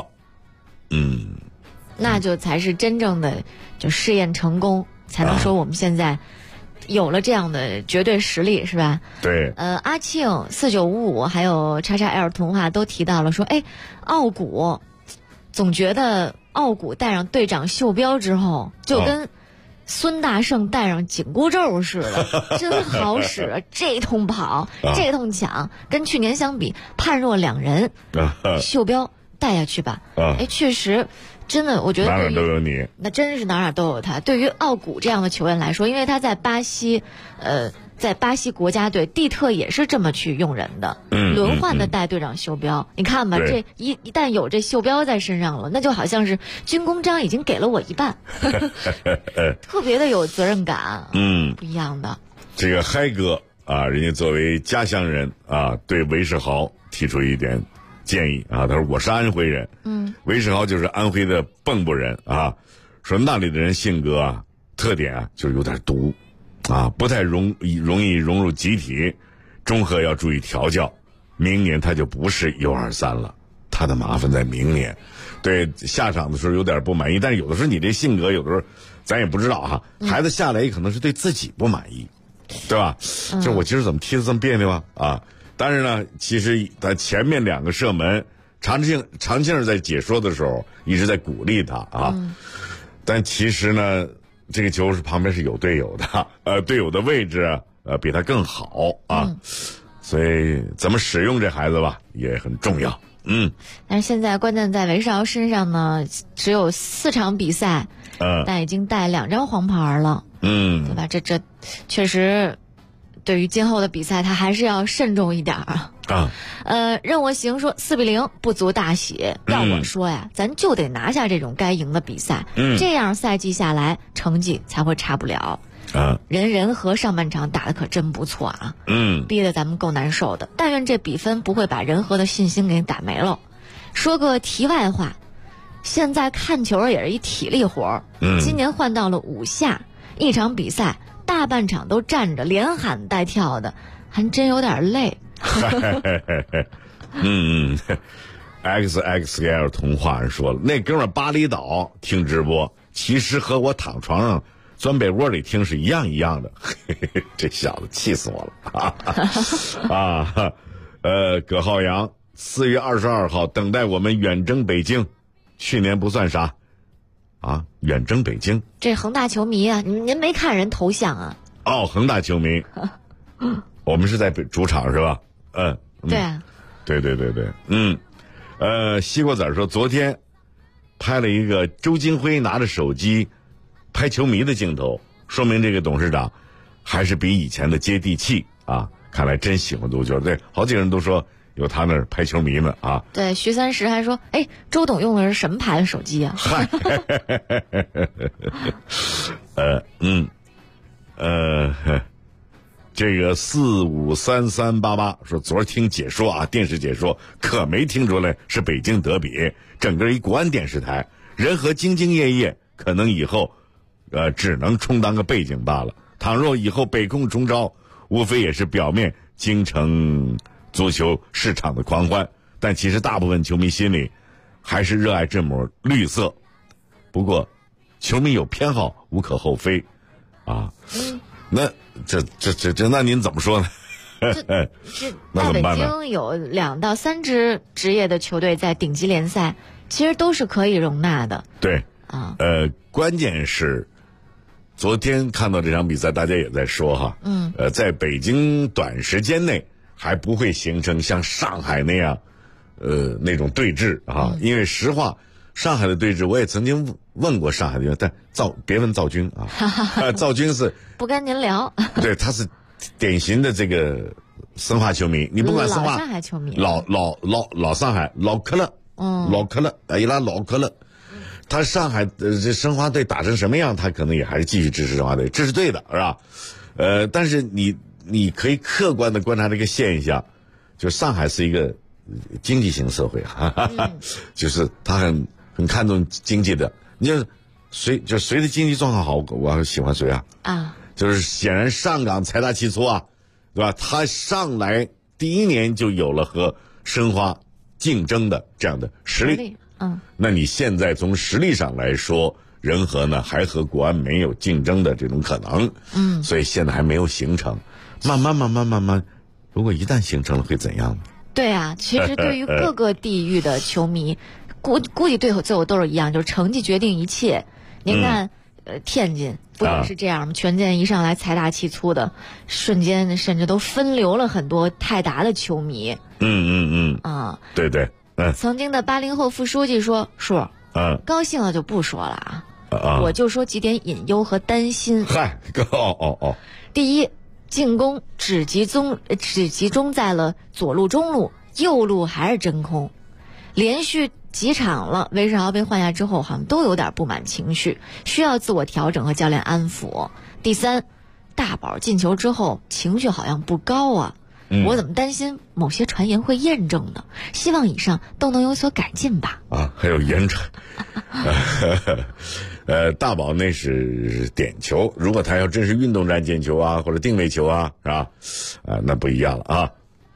那就才是真正的就试验成功，才能说我们现在有了这样的绝对实力，是吧？
对。
阿庆4955还有XXL 童话都提到了说，奥古总觉得奥古带上队长袖标之后，就跟孙大圣带上紧箍咒似的，真好使。这通跑，这通抢，跟去年相比判若两人。袖标带下去吧。确实。真的，我觉得
哪都有你，
那真是哪都有他。对于奥古这样的球员来说，因为他在巴西， 在巴西国家队，蒂特也是这么去用人的，轮换的带队长袖标。你看吧，这一旦有这袖标在身上了，那就好像是军功章已经给了我一半，特别的有责任感，不一样的。
这个嗨哥啊，人家作为家乡人啊，对韦世豪提出一点建议啊，他说我是安徽人，韦世豪就是安徽的蚌埠人啊，说那里的人性格啊特点啊就是有点独啊，不太容易融入集体，中和要注意调教，明年他就不是U23了，他的麻烦在明年。对，下场的时候有点不满意，但是有的时候你这性格有的时候咱也不知道哈，孩子下来也可能是对自己不满意，对吧？就我今儿怎么踢得这么别扭啊？但是呢，其实他前面2个射门，常庆在解说的时候一直在鼓励他啊，但其实呢，这个球是旁边是有队友的，队友的位置比他更好啊，所以怎么使用这孩子吧也很重要。
但是现在关键在韦世豪身上呢，只有4场比赛，但已经带2张黄牌了，对吧？这确实对于今后的比赛他还是要慎重一点啊。任我行说4-0不足大喜，要我说呀，咱就得拿下这种该赢的比赛，这样赛季下来成绩才会差不了。人和上半场打得可真不错啊，逼得咱们够难受的。但愿这比分不会把人和的信心给打没了。说个题外话，现在看球也是一体力活，今年换到了5下，一场比赛大半场都站着连喊带跳的，还真有点累。
XXL 童话人说了，那哥们巴厘岛听直播，其实和我躺床上钻被窝里听是一样的。这小子气死我了葛浩洋4月22号等待我们远征北京，去年不算啥啊，远征北京，
这恒大球迷啊，您没看人头像啊？
恒大球迷，我们是在主场是吧？
对啊，
对，西瓜子说昨天拍了一个周金辉拿着手机拍球迷的镜头，说明这个董事长还是比以前的接地气啊！看来真喜欢足球。对，好几个人都说有他那儿拍球迷呢啊。
对，徐三石还说，周董用的是什么牌的手机啊？
嗨，这个453388说昨儿听解说啊，电视解说可没听出来是北京德比，整个一国安电视台，人和兢兢业业，可能以后只能充当个背景罢了。倘若以后北控中招，无非也是表面京城足球市场的狂欢，但其实大部分球迷心里还是热爱这抹绿色。不过球迷有偏好无可厚非啊。那那您怎么说呢？
那北京有2到3支职业的球队在顶级联赛，其实都是可以容纳的。
对啊，关键是昨天看到这场比赛，大家也在说哈，在北京短时间内还不会形成像上海那样，那种对峙啊。因为实话，上海的对峙我也曾经问过上海的，但别问赵军啊，赵军是
不跟您聊。
对，他是典型的这个申花球迷，你不管申花，
老上海球迷，
老上海老克勒，老克勒，伊拉老克勒。他上海这申花队打成什么样，他可能也还是继续支持申花队，这是对的，是吧？但是你可以客观的观察这个现象，就上海是一个经济型社会，就是他很看重经济的。你就谁的经济状况好，我喜欢谁啊？就是显然上港财大气粗啊，对吧？他上来第1年就有了和申花竞争的这样的实力。那你现在从实力上来说，人和呢还和国安没有竞争的这种可能，所以现在还没有形成。慢慢，如果一旦形成了会怎样呢？
对啊，其实对于各个地域的球迷，估计最后都是一样，就是成绩决定一切。您看，天津不也是这样吗？权健一上来财大气粗的，瞬间甚至都分流了很多泰达的球迷。
对。
曾经的80后副书记说：“叔，高兴了就不说了啊，我就说几点隐忧和担心。
嗨，
第一， 进攻只集中在了左路、中路，右路还是真空。连续几场了，韦世豪被换下之后，好像都有点不满情绪，需要自我调整和教练安抚。第三，大宝进球之后情绪好像不高啊，我怎么担心某些传言会验证呢？希望以上都能有所改进吧。
啊，还有言传。大宝那是点球，如果他要真是运动战进球啊，或者定位球啊，是吧？那不一样了啊。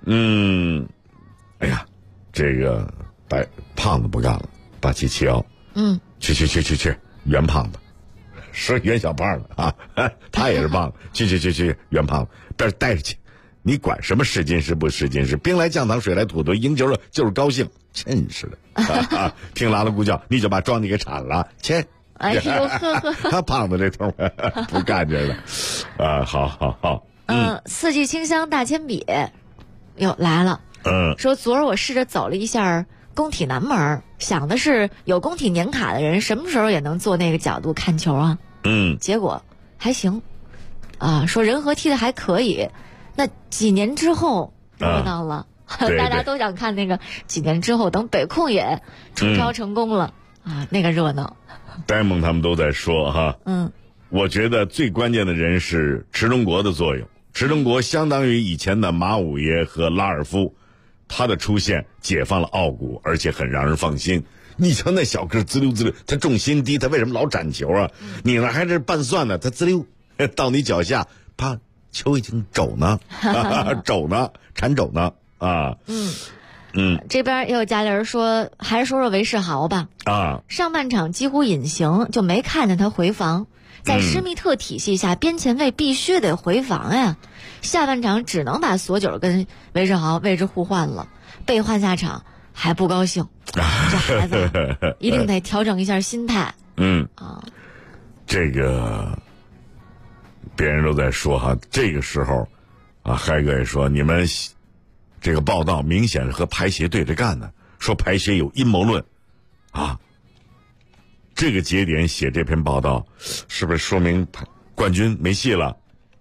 哎呀，这个胖子不干了，8771。去，袁胖子，是袁小胖子啊，他也是胖子，去，袁胖子，带着去。你管什么是金石不是金石？兵来将挡，水来土屯，赢球了就是高兴，真是的。听拉拉咕叫，你就把庄稼给铲了，切。
哎呦呵，
他胖子这头不干这个。好。
四季清香大铅笔又来了。说昨儿我试着走了一下工体南门，想的是有工体年卡的人什么时候也能坐那个角度看球啊。结果还行啊，说人和踢的还可以。那几年之后热闹了，大家都想看那个几年之后，等北控也冲超成功了啊，那个热闹。
呆萌他们都在说哈，我觉得最关键的人是池中国的作用。池中国相当于以前的马五爷和拉尔夫，他的出现解放了奥古，而且很让人放心。你瞧那小个滋溜，他重心低，他为什么老斩球啊？你那还是拌蒜呢，他滋溜到你脚下，啪，球已经肘呢，铲肘呢啊。
这边也有家里人说，还是说说韦世豪吧。上半场几乎隐形，就没看见他回防。在施密特体系下，边前卫必须得回防呀。下半场只能把索九跟韦世豪位置互换了，被换下场还不高兴。这孩子一定得调整一下心态。
这个别人都在说哈，这个时候啊，嗨哥也说你们这个报道明显是和排协对着干的，说排协有阴谋论啊。这个节点写这篇报道，是不是说明冠军没戏了？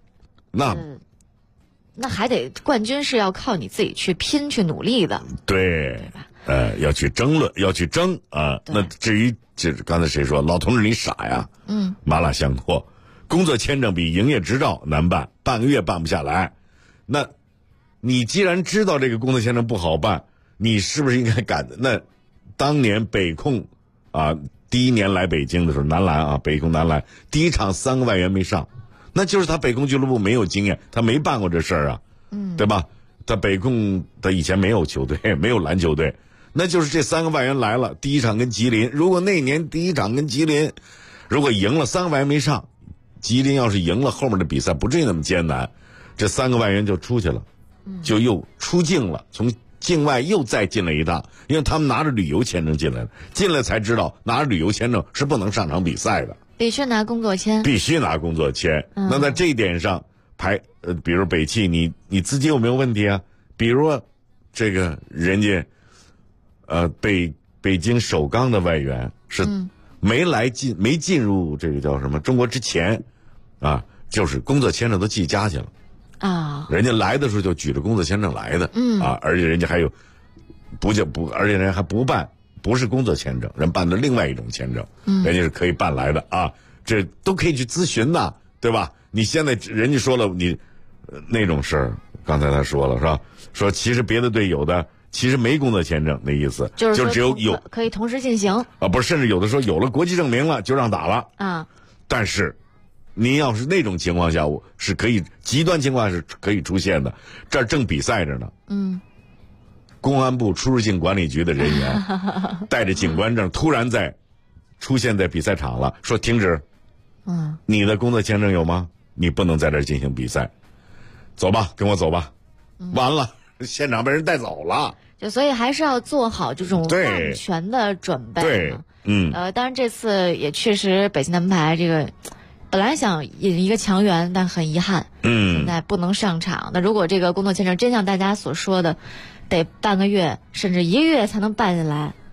那还得冠军是要靠你自己去拼去努力的，
对吧？要去争论，要去争啊。那至于就是刚才谁说老同志你傻呀？麻辣香锅，工作签证比营业执照难办，半个月办不下来。那你既然知道这个工作签证不好办，你是不是应该赶？那当年北控啊，第一年来北京的时候，南篮啊，北控南篮第一场3个外援没上，那就是他北控俱乐部没有经验，他没办过这事儿啊，对吧？他北控他以前没有球队，没有篮球队，那就是这3个外援来了，第一场跟吉林，如果那年第一场跟吉林如果赢了，3个外援没上，吉林要是赢了，后面的比赛不至于那么艰难，这3个外援就出去了，就又出境了，从境外又再进了一趟，因为他们拿着旅游签证进来的，进来才知道拿着旅游签证是不能上场比赛的，
必须拿工作签，
必须拿工作签。那在这一点上比如北汽你资金有没有问题啊？比如这个人家北京首钢的外援是没进入这个叫什么中国之前啊，就是工作签证都寄家去了啊，人家来的时候就举着工作签证来的，而且人家还有而且人家还不办，不是工作签证，人办的另外一种签证，人家是可以办来的啊，这都可以去咨询的，对吧？你现在人家说了，你那种事儿，刚才他说了是吧？说其实别的队有的其实没工作签证，那意思就只有
可以同时进行
啊，不是，甚至有的说有了国际证明了就让打了啊，但是。您要是那种情况下，我是可以极端情况是可以出现的。这儿正比赛着呢，公安部出入境管理局的人员带着警官证突然出现在比赛场了，说停止，你的工作签证有吗？你不能在这儿进行比赛，走吧，跟我走吧。完了，现场被人带走了。
就所以还是要做好这种万全的准备。
对，
当然这次也确实北京男排这个。本来想引一个强援，但很遗憾，现在不能上场。那如果这个工作签证真像大家所说的，得半个月甚至1个月才能办下来，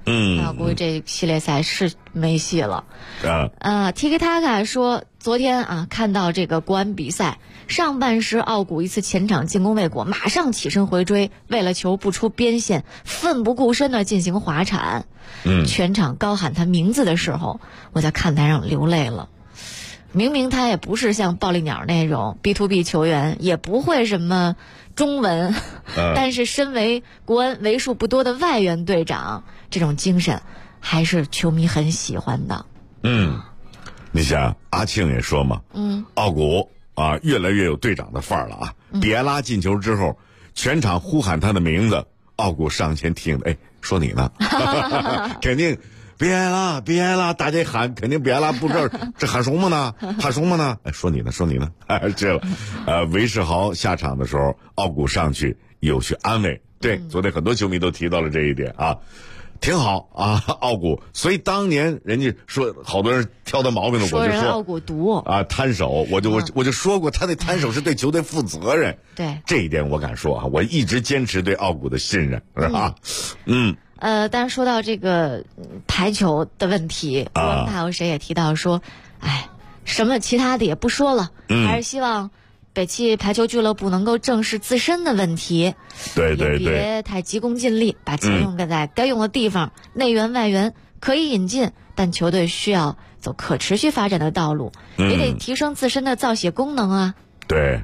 估计这系列赛是没戏了。Tiki Taka 说，昨天看到这个国安比赛上半时，奥古一次前场进攻未果，马上起身回追，为了球不出边线，奋不顾身的进行滑铲。全场高喊他名字的时候，我在看台上流泪了。明明他也不是像暴力鸟那种 B2B 球员，也不会什么中文，但是身为国安为数不多的外援队长，这种精神还是球迷很喜欢的。
你想阿庆也说嘛，奥古越来越有队长的范儿了啊。比埃拉进球之后，全场呼喊他的名字，奥古上前提醒他，说你呢，肯定。别啦！大家喊，肯定别啦！不知道这喊什么呢？说你呢？这了，韦世豪下场的时候，奥古上去有去安慰。对，昨天很多球迷都提到了这一点啊，挺好啊，奥古。所以当年人家说好多人挑他毛病的，我就说
奥古毒
摊手，我就说过，他那摊手是对球队负责任。
对，
这一点我敢说啊，我一直坚持对奥古的信任，是吧？
但是说到这个排球的问题，我们还有谁也提到说，什么其他的也不说了，还是希望北汽排球俱乐部能够正视自身的问题，
对，
也别太急功近利，把钱用在该用的地方，内援外援可以引进，但球队需要走可持续发展的道路，也得提升自身的造血功能啊。
对，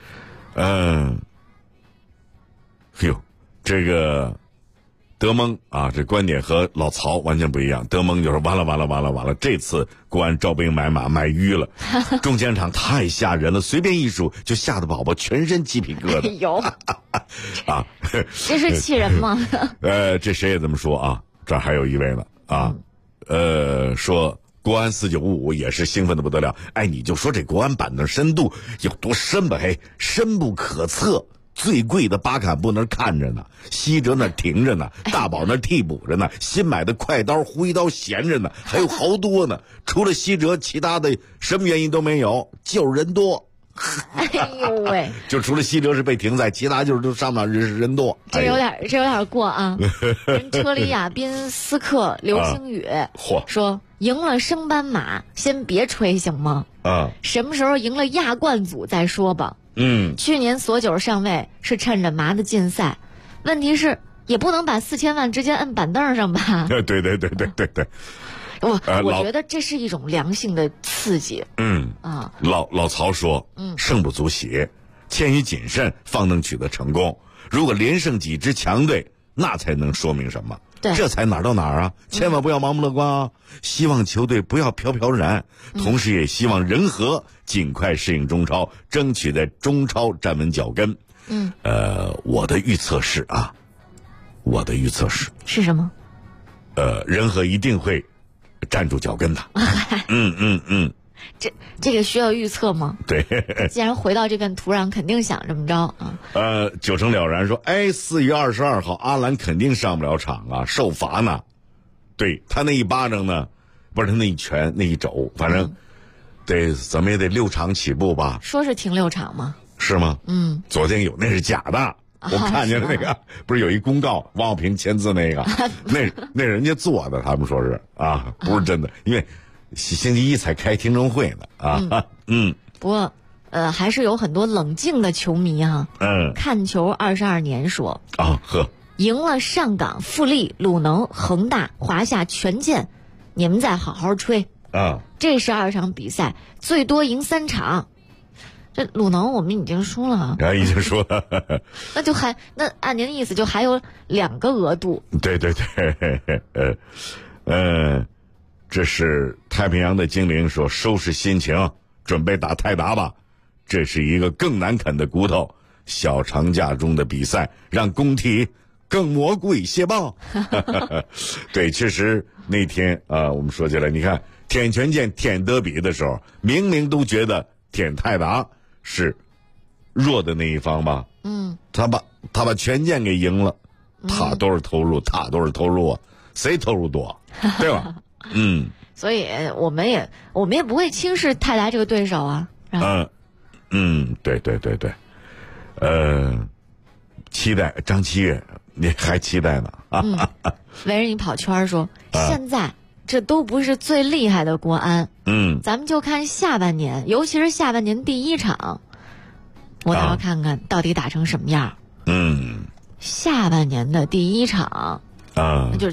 这个。德蒙这观点和老曹完全不一样。德蒙就说完了，这次国安招兵买马买淤了，中间场太吓人了，随便一数就吓得宝宝全身鸡皮疙瘩。
有这是气人吗？
这谁也这么说啊？这还有一位呢说国安4955也是兴奋的不得了。你就说这国安板凳深度有多深吧？深不可测。最贵的巴坎布那儿看着呢，西哲那儿停着呢，大宝那儿替补着呢，新买的快刀胡一刀闲着呢，还有好多呢。除了西哲，其他的什么原因都没有，就是人多。就除了西哲是被停赛，其他就是都上面人多。
这有点过啊！人车里亚宾斯克刘星宇说，赢了升班马先别吹行吗？什么时候赢了亚冠组再说吧。去年索九上位是趁着麻的禁赛，问题是也不能把4000万直接摁板凳上吧？
对。
我觉得这是一种良性的刺激。
老曹说，胜不足喜，谦于谨慎方能取得成功。如果连胜几支强队，那才能说明什么？这才哪儿到哪儿啊！千万不要盲目乐观啊！希望球队不要飘飘然，同时也希望人和尽快适应中超，争取在中超站稳脚跟。我的预测是
是什么？
人和一定会站住脚跟的。
这个需要预测吗？
对，
既然回到这片土壤，肯定想这么着啊。
9成了然说，4月22号阿兰肯定上不了场啊，受罚呢。对他那一巴掌呢，不是他那一拳那一肘，反正怎么也得6场起步吧？
说是停6场吗？
是吗？昨天有那是假的。我看见了那个，不是有一公告，王小平签字那个，那人家做的，他们说是不是真的，因为星期一才开听证会呢
不过还是有很多冷静的球迷看球22年说赢了上港、富力、鲁能、恒大、华夏、权健，你们再好好吹这12场比赛最多赢3场。这鲁能我们已经输了
已经输了
那按您的意思就还有2个额度。
对这是太平洋的精灵说，收拾心情准备打泰达吧，这是一个更难啃的骨头，小长假中的比赛让工体更魔鬼一些吧。对，确实那天我们说起来，你看舔权健舔德比的时候，明明都觉得舔泰达是弱的那一方吧，他把权健给赢了，他都是投入谁投入多，对吧？
所以我们也不会轻视泰达这个对手啊。
对，期待张七月，你还期待呢？
围着你跑圈说，现在这都不是最厉害的国安，咱们就看下半年，尤其是下半年第一场，我倒要看看到底打成什么样。下半年的第一场，就是